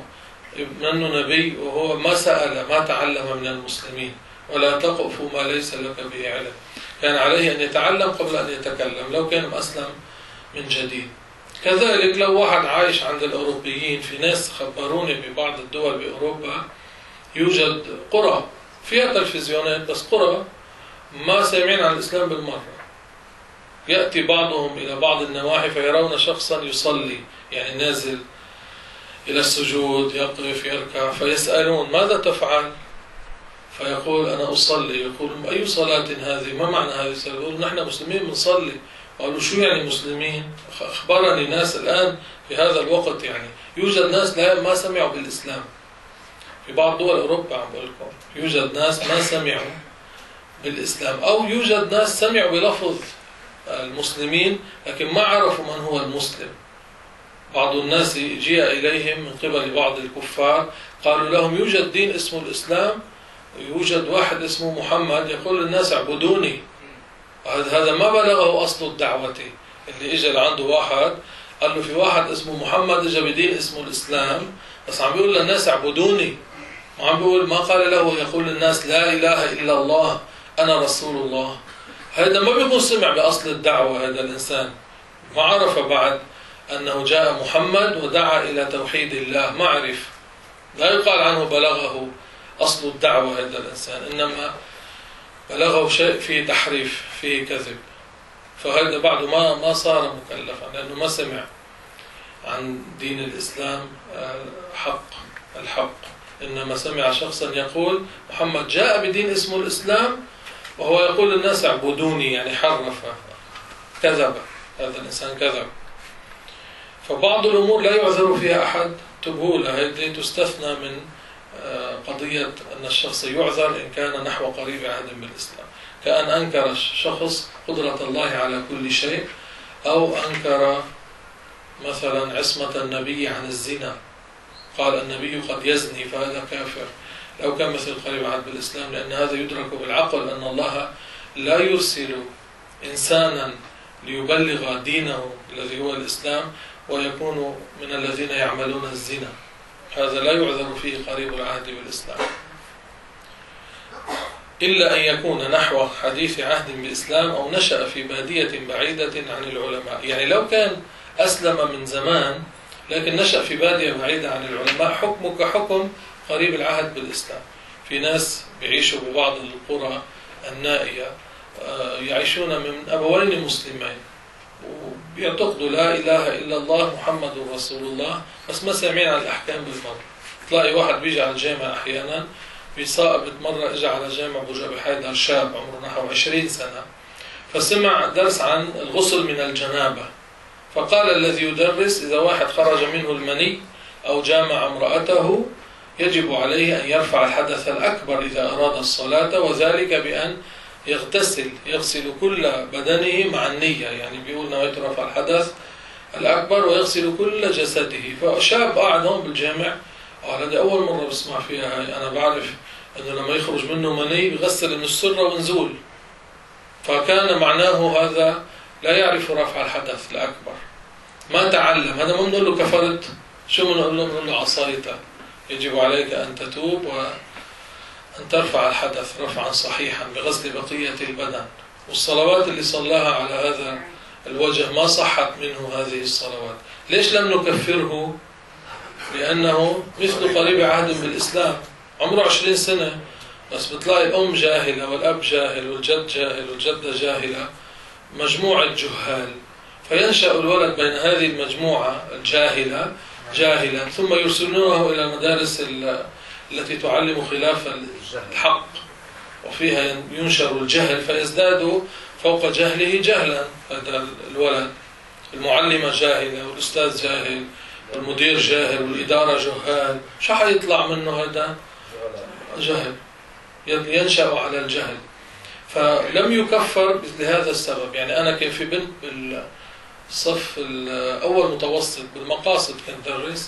منه نبي وهو ما سأل ما تعلم من المسلمين. ولا تقف ما ليس لك به علم، كان عليه أن يتعلم قبل أن يتكلم لو كان أسلم من جديد. كذلك لو واحد عايش عند الأوروبيين، في ناس خبروني ببعض الدول بأوروبا يوجد قرى فيها تلفزيونات، بس قرى ما سامعين عن الإسلام بالمرة. يأتي بعضهم إلى بعض النواحي فيرون شخصا يصلي، يعني نازل إلى السجود، يقف يركع، فيسألون ماذا تفعل؟ فيقول أنا أصلي. يقول أي صلاة هذه؟ ما معنى هذه الصلاة؟ يقول نحن مسلمين بنصلي. قالوا شو يعني مسلمين؟ أخبرني ناس الآن في هذا الوقت، يعني يوجد ناس ما سمعوا بالإسلام في بعض دول أوروبا، عم بقول لكم يوجد ناس ما سمعوا بالإسلام، أو يوجد ناس سمعوا بلفظ المسلمين لكن ما عرفوا من هو المسلم. بعض الناس جاء إليهم من قبل بعض الكفار قالوا لهم يوجد دين اسمه الإسلام، يوجد واحد اسمه محمد يقول للناس اعبدوني. هذا ما بلغه أصل الدعوة. اللي إجا لعنده واحد قال له في واحد اسمه محمد إجا بدين اسمه الإسلام، بس عم بيقول للناس اعبدوني، وعم بيقول ما قال له يقول للناس لا إله إلا الله أنا رسول الله. هذا ما بيكون سمع بأصل الدعوة، هذا الإنسان ما عرف بعد أنه جاء محمد ودعا إلى توحيد الله، ما عرف، لا يقال عنه بلغه أصل الدعوة هذا الإنسان، إنما بلغه شيء فيه تحريف، فيه كذب، فهذا بعده ما صار مكلفا، لأنه ما سمع عن دين الإسلام الحق، إنما سمع شخصا يقول محمد جاء بدين اسمه الإسلام، وهو يقول الناس اعبدوني، يعني حرف، كذب، هذا الإنسان كذب. فبعض الأمور لا يعذر فيها أحد، تبهولة، هذه تستثنى من قضية أن الشخص يعذر إن كان نحو قريب عهد بالإسلام، كأن أنكر شخص قدرة الله على كل شيء، أو أنكر مثلا عصمة النبي عن الزنا، قال النبي قد يزني فهذا كافر، لو كان مثل قريب عهد بالإسلام، لأن هذا يدرك بالعقل أن الله لا يرسل إنسانا ليبلغ دينه الذي هو الإسلام ويكون من الذين يعملون الزنا، هذا لا يعذر فيه قريب العهد بالإسلام، إلا أن يكون نحو حديث عهد بالإسلام أو نشأ في بادية بعيدة عن العلماء. يعني لو كان أسلم من زمان لكن نشأ في بادية بعيدة عن العلماء، حكمه كحكم قريب العهد بالإسلام. في ناس بيعيشوا ببعض القرى النائية يعيشون من أبوين مسلمين وبيعتقدوا لا إله إلا الله محمد رسول الله، بس ما سامعين عن الأحكام بالمرة. تلاقي واحد بيجي على الجامع أحيانا، بيصائب مرة إجا على جامع أبو جابر حيدر، شاب عمره نحو 20 سنة، فسمع درس عن الغسل من الجنابة، فقال الذي يدرس إذا واحد خرج منه المني أو جامع امرأته يجب عليه أن يرفع الحدث الأكبر إذا أراد الصلاة، وذلك بأن يغسل كل بدنه مع النية، يعني بيقول نويت رفع الحدث الأكبر ويغسل كل جسده. فشاب قاعد هون بالجامع، هذه أول مرة بسمع فيها هاي، أنا بعرف أنه لما يخرج منه مني بيغسل من السرة ونزول، فكان معناه هذا لا يعرف رفع الحدث الأكبر، ما تعلم. هذا ما بنقول له كفرت، شو بنقول له؟ بنقول له عصيت، يجب عليك أن تتوب وأن ترفع الحدث رفعا صحيحا بغسل بقية البدن. والصلوات اللي صلاها على هذا الوجه ما صحت منه هذه الصلوات. ليش لم نكفره؟ لأنه مثل قريب عهد بالإسلام، عمره 20 سنة، بس بتلاقي الأم جاهلة والأب جاهل والجد جاهل والجدة جاهلة، مجموعة جهال، فينشأ الولد بين هذه المجموعة الجاهلة جاهلا، ثم يرسلونه إلى المدارس التي تعلم خلاف الحق وفيها ينشر الجهل، فيزداد فوق جهله جهلا. هذا الولد، المعلمة جاهلة والأستاذ جاهل والمدير جاهل والإدارة جهال، شو حيطلع منه؟ هذا جهل، ينشأ على الجهل. فلم يكفر لهذا السبب. يعني أنا كان في بنت بالصف الأول متوسط بالمقاصد كنت درس،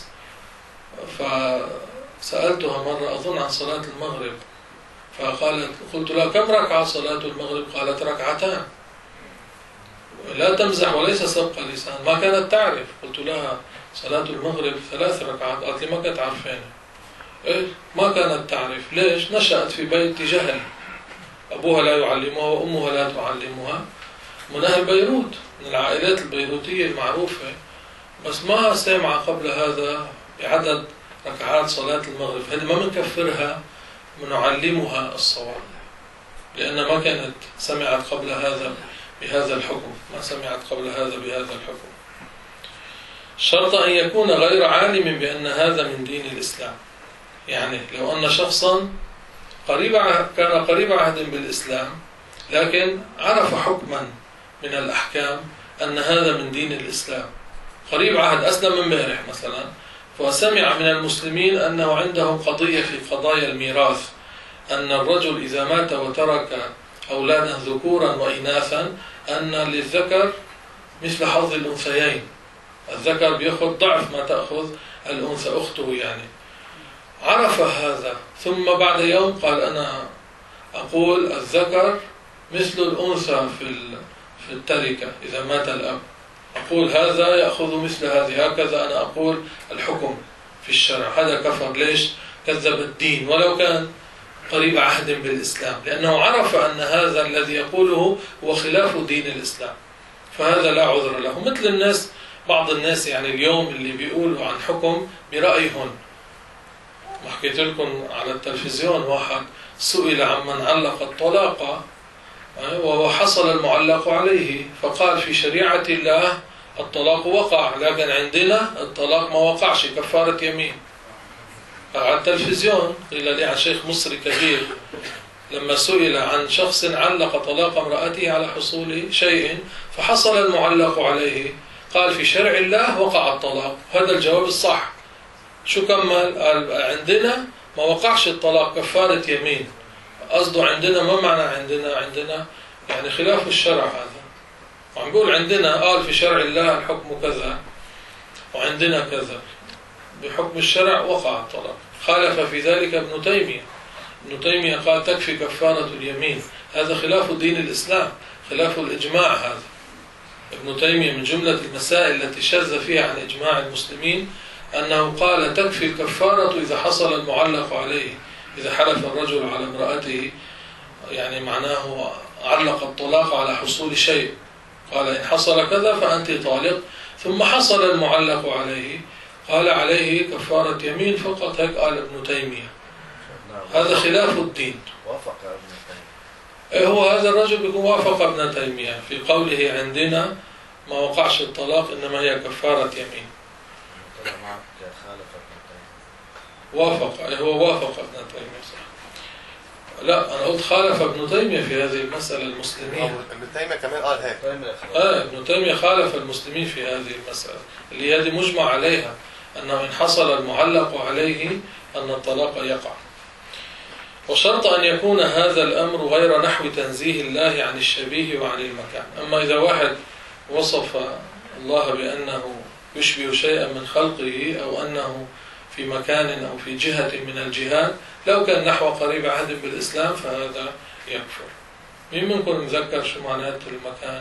فسألتها مرة أظن عن صلاة المغرب، قلت لها كم ركعة صلاة المغرب؟ قالت ركعتان. لا تمزح وليس سبق لسان، ما كانت تعرف. قلت لها صلاة المغرب 3 ركعات، قالت لي ما كنت عارفين. إيه؟ ما كانت تعرف. ليش؟ نشأت في بيت جهل، أبوها لا يعلمها وأمها لا تعلمها، من أهل بيروت، من العائلات البيروتية المعروفة، بس ما سمع قبل هذا بعدد ركعات صلاة المغرب. هذه ما منكفرها، منعلمها الصواب، لأن ما كانت سمعت قبل هذا بهذا الحكم، ما سمعت قبل هذا بهذا الحكم. شرط أن يكون غير عالم بأن هذا من دين الإسلام. يعني لو أن شخصا كان قريب عهد بالإسلام لكن عرف حكما من الأحكام أن هذا من دين الإسلام، قريب عهد أسلم امبارح مثلا، وسمع من المسلمين أنه عندهم قضية في قضايا الميراث، أن الرجل إذا مات وترك أولادا ذكورا وإناثا أن للذكر مثل حظ الأنثيين، الذكر بيأخذ ضعف ما تأخذ الأنثى أخته. يعني عرف هذا، ثم بعد يوم قال أنا أقول الذكر مثل الأنثى في التركة إذا مات الأب، أقول هذا يأخذ مثل هذه، هكذا أنا أقول الحكم في الشرع. هذا كفر. ليش؟ كذب الدين ولو كان قريب عهد بالإسلام، لأنه عرف أن هذا الذي يقوله هو خلاف دين الإسلام، فهذا لا عذر له. مثل الناس بعض الناس يعني اليوم اللي بيقولوا عن حكم برأيهم. ما حكيت لكم على التلفزيون واحد سئل عمن علق الطلاق وحصل المعلق عليه، فقال في شريعة الله الطلاق وقع، لكن عندنا الطلاق ما وقعش، كفارة يمين. على التلفزيون قيل لي عن شيخ مصري كبير لما سئل عن شخص علق طلاق امرأته على حصول شيء فحصل المعلق عليه، قال في شرع الله وقع الطلاق. هذا الجواب الصح. شو كمل؟ قال عندنا ما وقعش الطلاق، كفارة يمين. قصده عندنا ما معنى عندنا يعني خلاف الشرع هذا. وعم بيقول عندنا قال في شرع الله الحكم كذا وعندنا كذا، بحكم الشرع وقع الطلاق. خالف في ذلك ابن تيمية. ابن تيمية قال تكفي كفارة اليمين. هذا خلاف دين الإسلام، خلاف الإجماع. هذا ابن تيمية من جملة المسائل التي شذ فيها عن إجماع المسلمين أنه قال تكفي الكفارة إذا حصل المعلق عليه. إذا حلف الرجل على امرأته يعني معناه علق الطلاق على حصول شيء، قال إن حصل كذا فأنت طالق، ثم حصل المعلق عليه، قال عليه كفارة يمين فقط. هيك قال ابن تيمية. هذا خلاف الدين. وافق ابن تيمية. هو هذا الرجل بيكون وافق ابن تيمية في قوله عندنا ما وقعش الطلاق إنما هي كفارة يمين. وافق، هو وافق ابن تيمية صح. لا أنا قلت خالف ابن تيمية في هذه المسألة المسلمين. ابن تيمية كمان قال هيك. ابن تيمية خالف المسلمين في هذه المسألة اللي هذه مجمع عليها، أنه إن حصل المعلق عليه أن الطلاق يقع. وشرط أن يكون هذا الأمر غير نحو تنزيه الله عن الشبيه وعن المكان. أما إذا واحد وصف الله بأنه يشبه شيئا من خلقه أو أنه في مكان أو في جهة من الجهات، لو كان نحو قريب عهد بالإسلام فهذا يكفر. مين منكم مذكر شو معنات المكان؟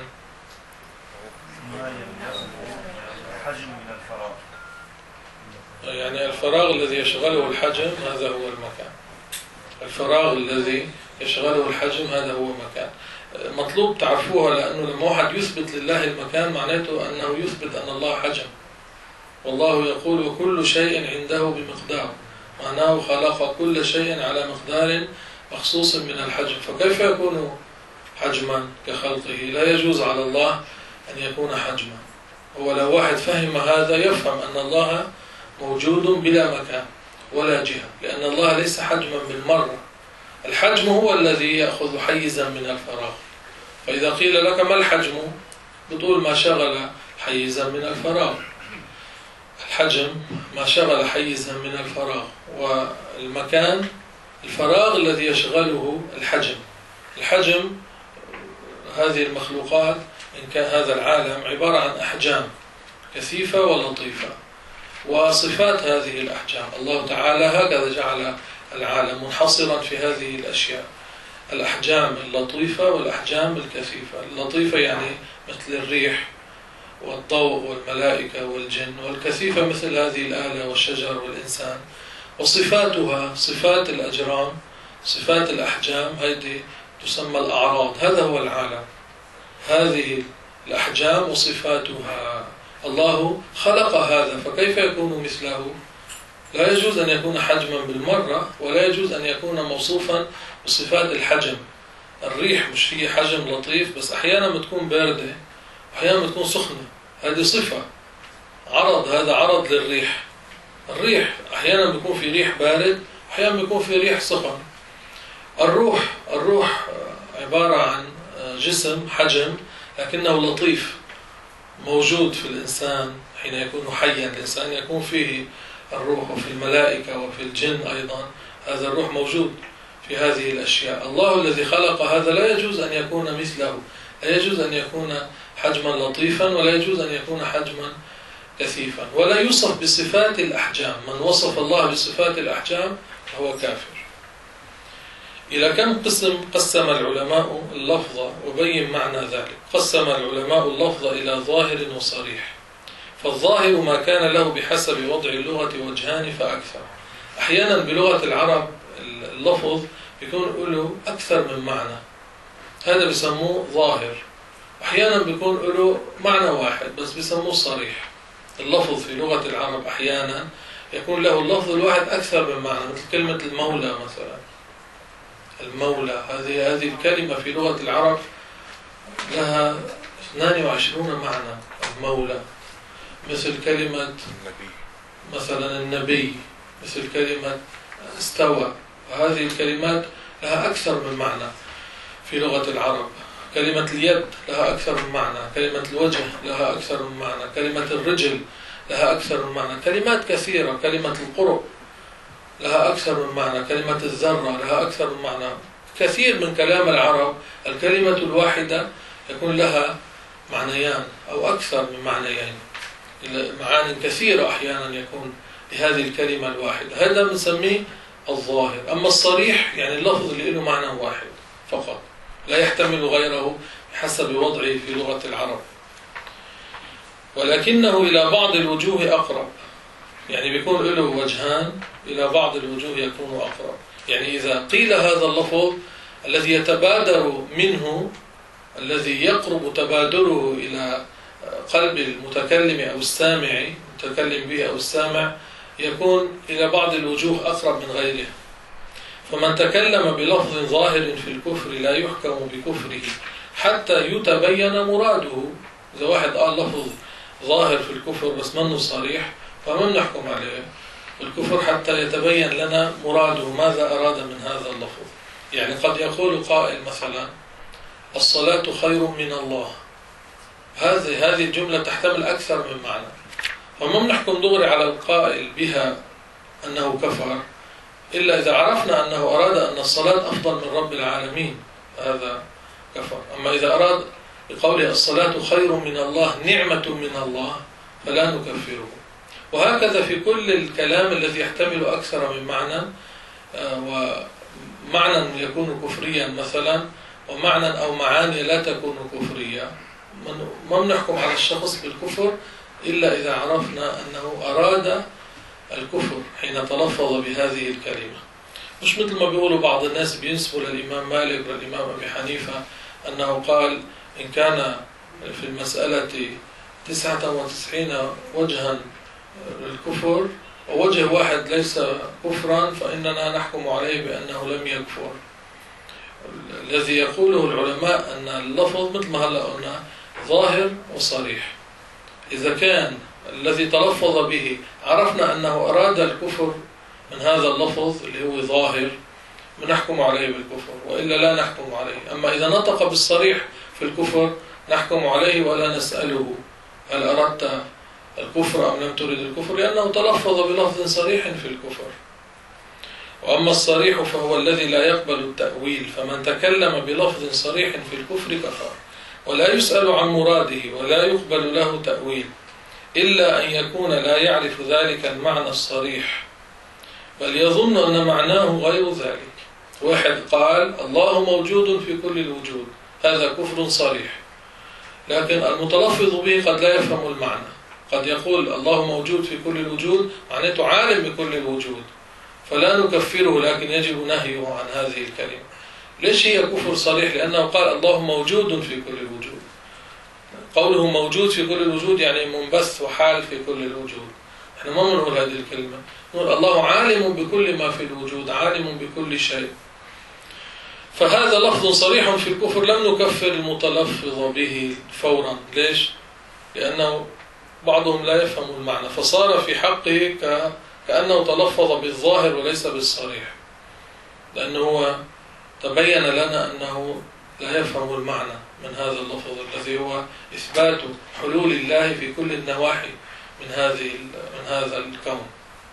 حجم من الفراغ، يعني الفراغ الذي يشغله الحجم هذا هو المكان. الفراغ الذي يشغله الحجم هذا هو مكان. مطلوب تعرفوها، لأنه لما واحد يثبت لله المكان معناته أنه يثبت أن الله حجم. والله يقول وكل شيء عنده بمقدار، معناه خلق كل شيء على مقدار مخصوص من الحجم. فكيف يكون حجما كخلقه؟ لا يجوز على الله أن يكون حجما. ولو واحد فهم هذا يفهم أن الله موجود بلا مكان ولا جهة، لأن الله ليس حجما بالمرة. الحجم هو الذي يأخذ حيزا من الفراغ. فإذا قيل لك ما الحجم؟ بتقول ما شغل حيزا من الفراغ. الحجم ما شغل حيزا من الفراغ، والمكان الفراغ الذي يشغله الحجم. الحجم هذه المخلوقات إن كان هذا العالم عبارة عن أحجام كثيفة ولطيفة، وصفات هذه الأحجام الله تعالى هكذا جعل العالم منحصرا في هذه الأشياء: الأحجام اللطيفة والأحجام الكثيفة. اللطيفة يعني مثل الريح والضوء والملائكة والجن، والكثيفة مثل هذه الآلة والشجر والإنسان. وصفاتها صفات الأجرام، صفات الأحجام هذه تسمى الأعراض. هذا هو العالم، هذه الأحجام وصفاتها. الله خلق هذا، فكيف يكون مثله؟ لا يجوز أن يكون حجما بالمرة، ولا يجوز أن يكون موصوفا بصفات الحجم. الريح مش هي حجم لطيف، بس أحيانا بتكون باردة أحيانا بتكون سخنة، هذه صفة عرض. هذا عرض للريح. الريح أحيانا بيكون في ريح بارد، أحيانا بيكون في ريح سخن. الروح عبارة عن جسم حجم لكنه لطيف، موجود في الإنسان حين يكون حيا. الإنسان يكون فيه الروح، وفي الملائكة وفي الجن أيضا هذا الروح موجود في هذه الأشياء. الله الذي خلق هذا لا يجوز أن يكون مثله، لا يجوز أن يكون حجما لطيفا، ولا يجوز أن يكون حجما كثيفا، ولا يوصف بصفات الأحجام. من وصف الله بصفات الأحجام فهو كافر. إلى كم قسم العلماء اللفظ وبين معنى ذلك؟ قسم العلماء اللفظ إلى ظاهر وصريح. فالظاهر ما كان له بحسب وضع اللغة وجهان فأكثر. أحيانا بلغة العرب اللفظ بيكون له أكثر من معنى، هذا بيسموه ظاهر. أحيانا بيكون له معنى واحد بس بيسموه صريح. اللفظ في لغة العرب أحيانا يكون له اللفظ الواحد أكثر من معنى، مثل كلمة المولى مثلا. المولى هذه الكلمة في لغة العرب لها 22 معنى. المولى مثل كلمة مثلا النبي، مثل كلمة استوى. هذه الكلمات لها أكثر من معنى في لغة العرب. كلمة اليد لها أكثر من معنى، كلمة الوجه لها أكثر من معنى، كلمة الرجل لها أكثر من معنى، كلمات كثيرة. كلمة القرء لها أكثر من معنى، كلمة الذرة لها أكثر من معنى. كثير من كلام العرب الكلمة الواحدة يكون لها معنيان أو أكثر من معنيين، معاني كثيرة أحيانا يكون لهذه الكلمة الواحدة. هذا بنسميه الظاهر. أما الصريح يعني اللفظ اللي له معنى واحد فقط، لا يحتمل غيره حسب وضعه في لغة العرب، ولكنه إلى بعض الوجوه أقرب. يعني بيكون له وجهان، إلى بعض الوجوه يكون أقرب. يعني إذا قيل هذا اللفظ الذي يتبادر منه، الذي يقرب تبادره إلى قلب المتكلم أو السامع، المتكلم به أو السامع، يكون إلى بعض الوجوه أقرب من غيره. فمن تكلم بلفظ ظاهر في الكفر لا يحكم بكفره حتى يتبين مراده. إذا واحد قال لفظ ظاهر في الكفر بس منه صريح، فما نحكم عليه الكفر حتى يتبين لنا مراده، ماذا أراد من هذا اللفظ. يعني قد يقول قائل مثلا الصلاة خير من الله، هذه الجملة تحتمل أكثر من معنى، فما بنحكم دغري على القائل بها أنه كفر إلا إذا عرفنا أنه أراد أن الصلاة أفضل من رب العالمين، هذا كفر. أما إذا أراد بقوله الصلاة خير من الله، نعمة من الله، فلا نكفره. وهكذا في كل الكلام الذي يحتمل أكثر من معنى، ومعنى يكون كفريا مثلا، ومعنى أو معاني لا تكون كفرية. ما بنحكم على الشخص بالكفر إلا إذا عرفنا أنه أراد الكفر حين تلفظ بهذه الكلمة. مش مثل ما بيقولوا بعض الناس بينسبوا للإمام مالك والإمام أبي حنيفة أنه قال إن كان في المسألة 99 وجها للكفر ووجه واحد ليس كفرا فإننا نحكم عليه بأنه لم يكفر. الذي يقوله العلماء أن اللفظ مثل ما هلا قلنا ظاهر وصريح. إذا كان الذي تلفظ به عرفنا أنه أراد الكفر من هذا اللفظ اللي هو ظاهر، نحكم عليه بالكفر، وإلا لا نحكم عليه. أما إذا نطق بالصريح في الكفر نحكم عليه ولا نسأله هل أردت الكفر أم لم ترد الكفر، لأنه تلفظ بلفظ صريح في الكفر. وأما الصريح فهو الذي لا يقبل التأويل، فمن تكلم بلفظ صريح في الكفر كفر، ولا يسأل عن مراده ولا يقبل له تأويل، إلا أن يكون لا يعرف ذلك المعنى الصريح، بل يظن أن معناه غير ذلك. واحد قال الله موجود في كل الوجود، هذا كفر صريح، لكن المتلفظ به قد لا يفهم المعنى. قد يقول الله موجود في كل الوجود معناته عالم بكل الوجود، فلا نكفره، لكن يجب نهيه عن هذه الكلمة. ليش هي كفر صريح؟ لأنه قال الله موجود في كل الوجود. قوله موجود في كل الوجود يعني منبث وحال في كل الوجود. احنا ما بنقول هذه الكلمة، نقول الله عالم بكل ما في الوجود، عالم بكل شيء. فهذا لفظ صريح في الكفر، لم نكفر المتلفظ به فورا. ليش؟ لأنه بعضهم لا يفهم المعنى، فصار في حقه كأنه تلفظ بالظاهر وليس بالصريح، لأنه هو تبين لنا أنه لا يفهم المعنى من هذا اللفظ الذي هو إثبات حلول الله في كل النواحي من هذا الكون.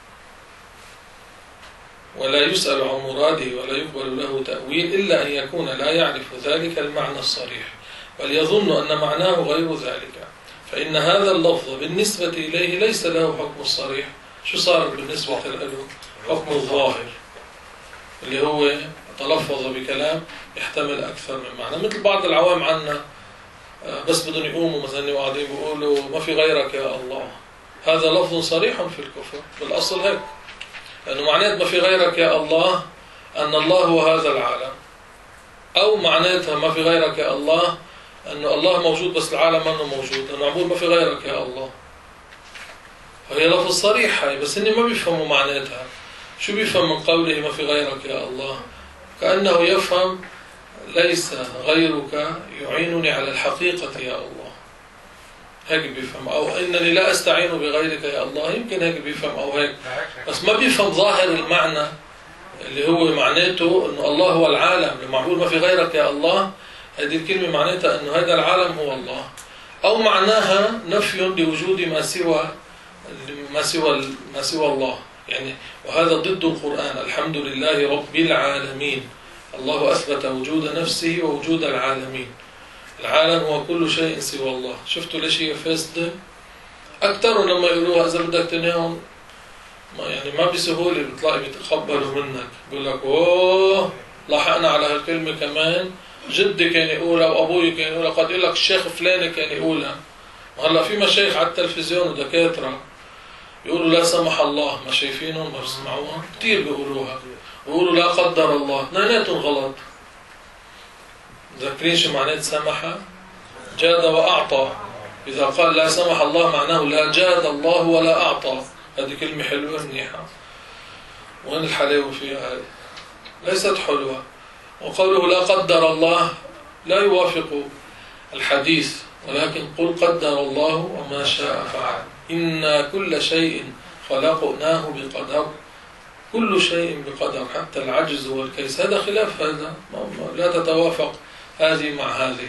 ولا يسأل عن مراده ولا يقبل له تأويل إلا أن يكون لا يعرف ذلك المعنى الصريح، بل يظن أن معناه غير ذلك، فإن هذا اللفظ بالنسبة إليه ليس له حكم الصريح. شو صار بالنسبة له؟ حكم الظاهر، اللي هو تلفظ بكلام يحتمل أكثر من معنى. مثل بعض العوام عنا بس بدهم يقوموا مثلا وقاعدين بيقولوا ما في غيرك يا الله، هذا لفظ صريح في الكفر بالأصل هيك، لأنه معناه ما في غيرك يا الله أن الله هو هذا العالم، أو معناتها ما في غيرك يا الله أنه الله موجود بس العالم منه موجود، أنه معبود ما في غيرك يا الله. وهي لفظ صريح هاي، بس إني ما بيفهموا معناتها. شو بيفهم من قوله ما في غيرك يا الله؟ كأنه يفهم ليس غيرك يعينني على الحقيقة يا الله، هيك بيفهم. أو إنني لا أستعين بغيرك يا الله، يمكن هيك بيفهم أو هيك، بس ما بيفهم ظاهر المعنى اللي هو معناته إنه الله هو العالم. لما بقول ما في غيرك يا الله، هذه الكلمة معناتها إنه هذا العالم هو الله، أو معناها نفي لوجود ما سوى الله يعني. وهذا ضد القرآن. الحمد لله رب العالمين، الله أثبت وجود نفسه ووجود العالمين. العالم هو كل شيء سوى الله. شفتوا ليش هي فاسدة؟ أكثر لما يقولوها إذا بدك تنههم ما بسهولة بتلاقي بيتقبلوا منك، بيقول لك أوه لاحقنا على هالكلمة كمان، جدي كان يقولها وأبوي كان يقولها، قد يقول لك الشيخ فلاني كان يقولها. وهلا في مشايخ على التلفزيون ودكاترة يقولوا لا سمح الله، ما شايفينهم ما بسمعوها كثير بيقولوها، ويقولوا لا قدر الله، اثنيناتهم غلط. ذاكرين شو معنات سمح؟ جاد وأعطى. إذا قال لا سمح الله معناه لا جاد الله ولا أعطى. هذه كلمة حلوة منيحة. وين الحلاوة فيها هذه؟ ليست حلوة. وقوله لا قدر الله لا يوافق الحديث، ولكن قل قدر الله وما شاء فعل. إنا كل شيء خلقناه بقدر، كل شيء بقدر حتى العجز والكيس. هذا خلاف هذا، لا تتوافق هذه مع هذه،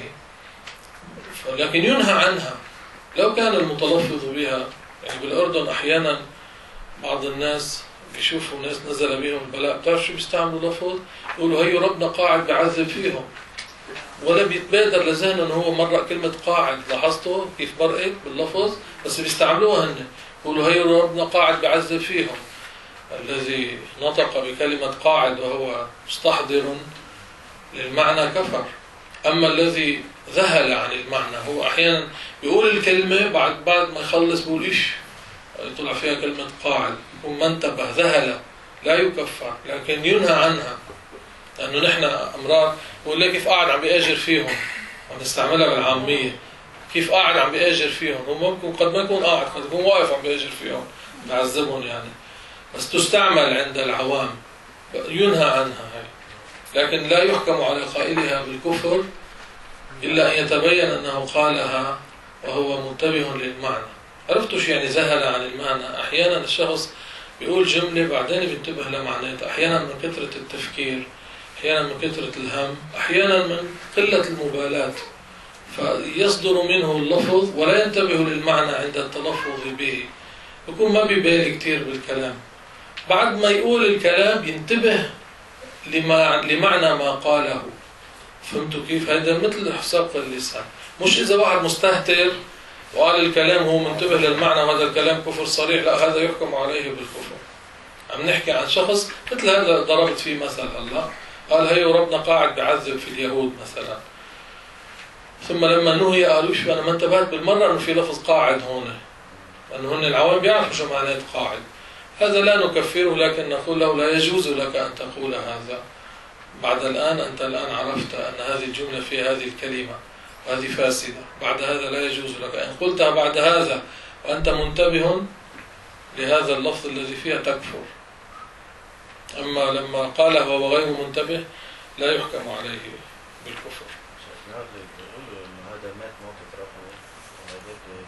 لكن ينهى عنها. لو كان المتلفظ بها يعني بالأردن أحيانا بعض الناس بيشوفوا ناس نزل بهم البلاء، بتعرف شو بيستعملوا لفظ؟ يقولوا هيو ربنا قاعد بعذب فيهم، ولا بيتبادر لذهنه انه هو مرق كلمة قاعد. لاحظتوا كيف مرقت باللفظ؟ بس بيستعملوها هن، يقولوا هيو ربنا قاعد بعذب فيهم. الذي نطق بكلمة قاعد وهو مستحضر للمعنى كفر. أما الذي ذهل عن المعنى هو أحيانا بيقول الكلمة بعد ما يخلص بيقول إيش يطلع فيها كلمة قاعد، يكون ما انتبه ذهل، لا يكفر لكن ينهى عنها. لأنه نحن أمرار بقول لك كيف قاعد عم بيأجر فيهم، عم نستعملها بالعامية، كيف قاعد عم بيأجر فيهم. وممكن قد ما يكون قاعد، قد يكون واقف عم بيأجر فيهم بعذبهم يعني، بس تستعمل عند العوام ينهى عنها هي. لكن لا يحكم على قائلها بالكفر إلا أن يتبين أنه قالها وهو منتبه للمعنى. عرفتوا شو يعني زهل عن المعنى؟ أحيانا الشخص بيقول جملة بعدين بينتبه لمعناتها، أحيانا من كثرة التفكير، أحيانا من كثرة الهم، أحيانا من قلة المبالاة، فيصدر منه اللفظ ولا ينتبه للمعنى عند التلفظ به، يكون ما بيبالي كثير بالكلام. بعد ما يقول الكلام ينتبه لمعنى ما قاله. فهمتوا كيف؟ هذا مثل حساب اللسان. مش إذا واحد مستهتر وقال الكلام هو منتبه للمعنى وهذا الكلام كفر صريح، لا هذا يحكم عليه بالكفر. عم نحكي عن شخص مثل هذا ضربت فيه مثل الله، قال هي ربنا قاعد بعذب في اليهود مثلا، ثم لما نهي قالوا شو أنا ما انتبهت بالمرة أنه في لفظ قاعد هون، لأنه هن العوام بيعرفوا شو معنات قاعد. هذا لا نكفره، لكن نقول له لا يجوز لك أن تقول هذا بعد الآن. أنت الآن عرفت أن هذه الجملة فيها هذه الكلمة وهذه فاسدة، بعد هذا لا يجوز لك أن قلتها بعد هذا وأنت منتبه لهذا اللفظ الذي فيها تكفر. أما لما قاله وهو غير منتبه لا يحكم عليه بالكفر. هذا مات موت ربه، وهذا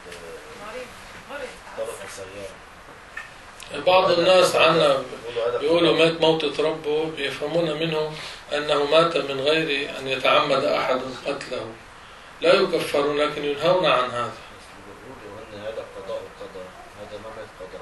مات طرف السيارة. بعض الناس عنا بيقولوا مات موتة ربه، بيفهمون منه أنه مات من غير أن يتعمد أحد قتله، لا يكفرون لكن ينهون عن هذا. بيقولوا أن هذا قضاء وقدر، هذا ما مات قدر.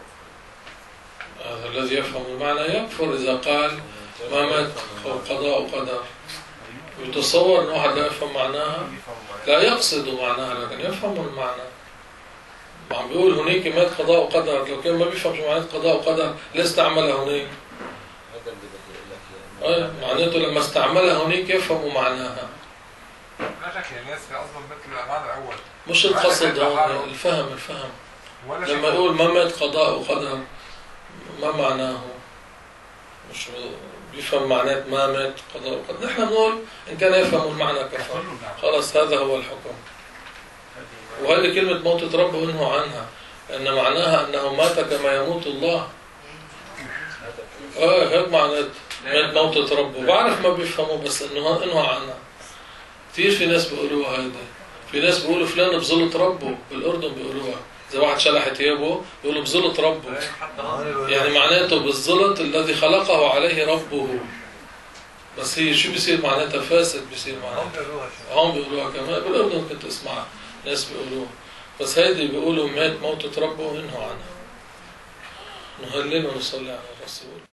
هذا الذي يفهم المعنى يكفر إذا قال ما مات قضاء وقدر. يتصور أن واحد لا يفهم معناها، لا يقصد معناها لكن يفهم المعنى. عم بيقول هناك مات قضاء وقدر، لو كان ما بيفهم شو معنات قضاء وقدر ليه استعملها هناك؟ هذا اللي بدي أقول لك معناته لما استعملها هناك يفهموا معناها. لا شك الناس أصلا مثل المعنى الأول، مش القصد هون، الفهم. لما يقول ما مات قضاء وقدر ما معناه؟ مش بيفهم معنات ما مات قضاء وقدر. نحن بنقول إن كان يفهم المعنى كفر، خلاص هذا هو الحكم. وهذه كلمة موتة ربه انهوا عنها. أن معناها أنه مات كما يموت الله. هيك معناته مات موتة ربه. بعرف ما بيفهموا، بس انه عنها كثير. في ناس بيقولوها هيدا. في ناس بيقولوا فلان بظلة ربه، بالأردن بيقولوها. إذا واحد شلح ثيابه بيقولوا بظلة ربه، يعني معناته بالظلط الذي خلقه عليه ربه. بس هي شو بيصير معناتها؟ فاسد بيصير معناتها. هم بيقولوها كمان بالأردن، كنت اسمع ناس بيقولوها. بس هيدي بيقولوا مات موتة ربه وينهوا عنها. نهلل ونصلي على الرسول.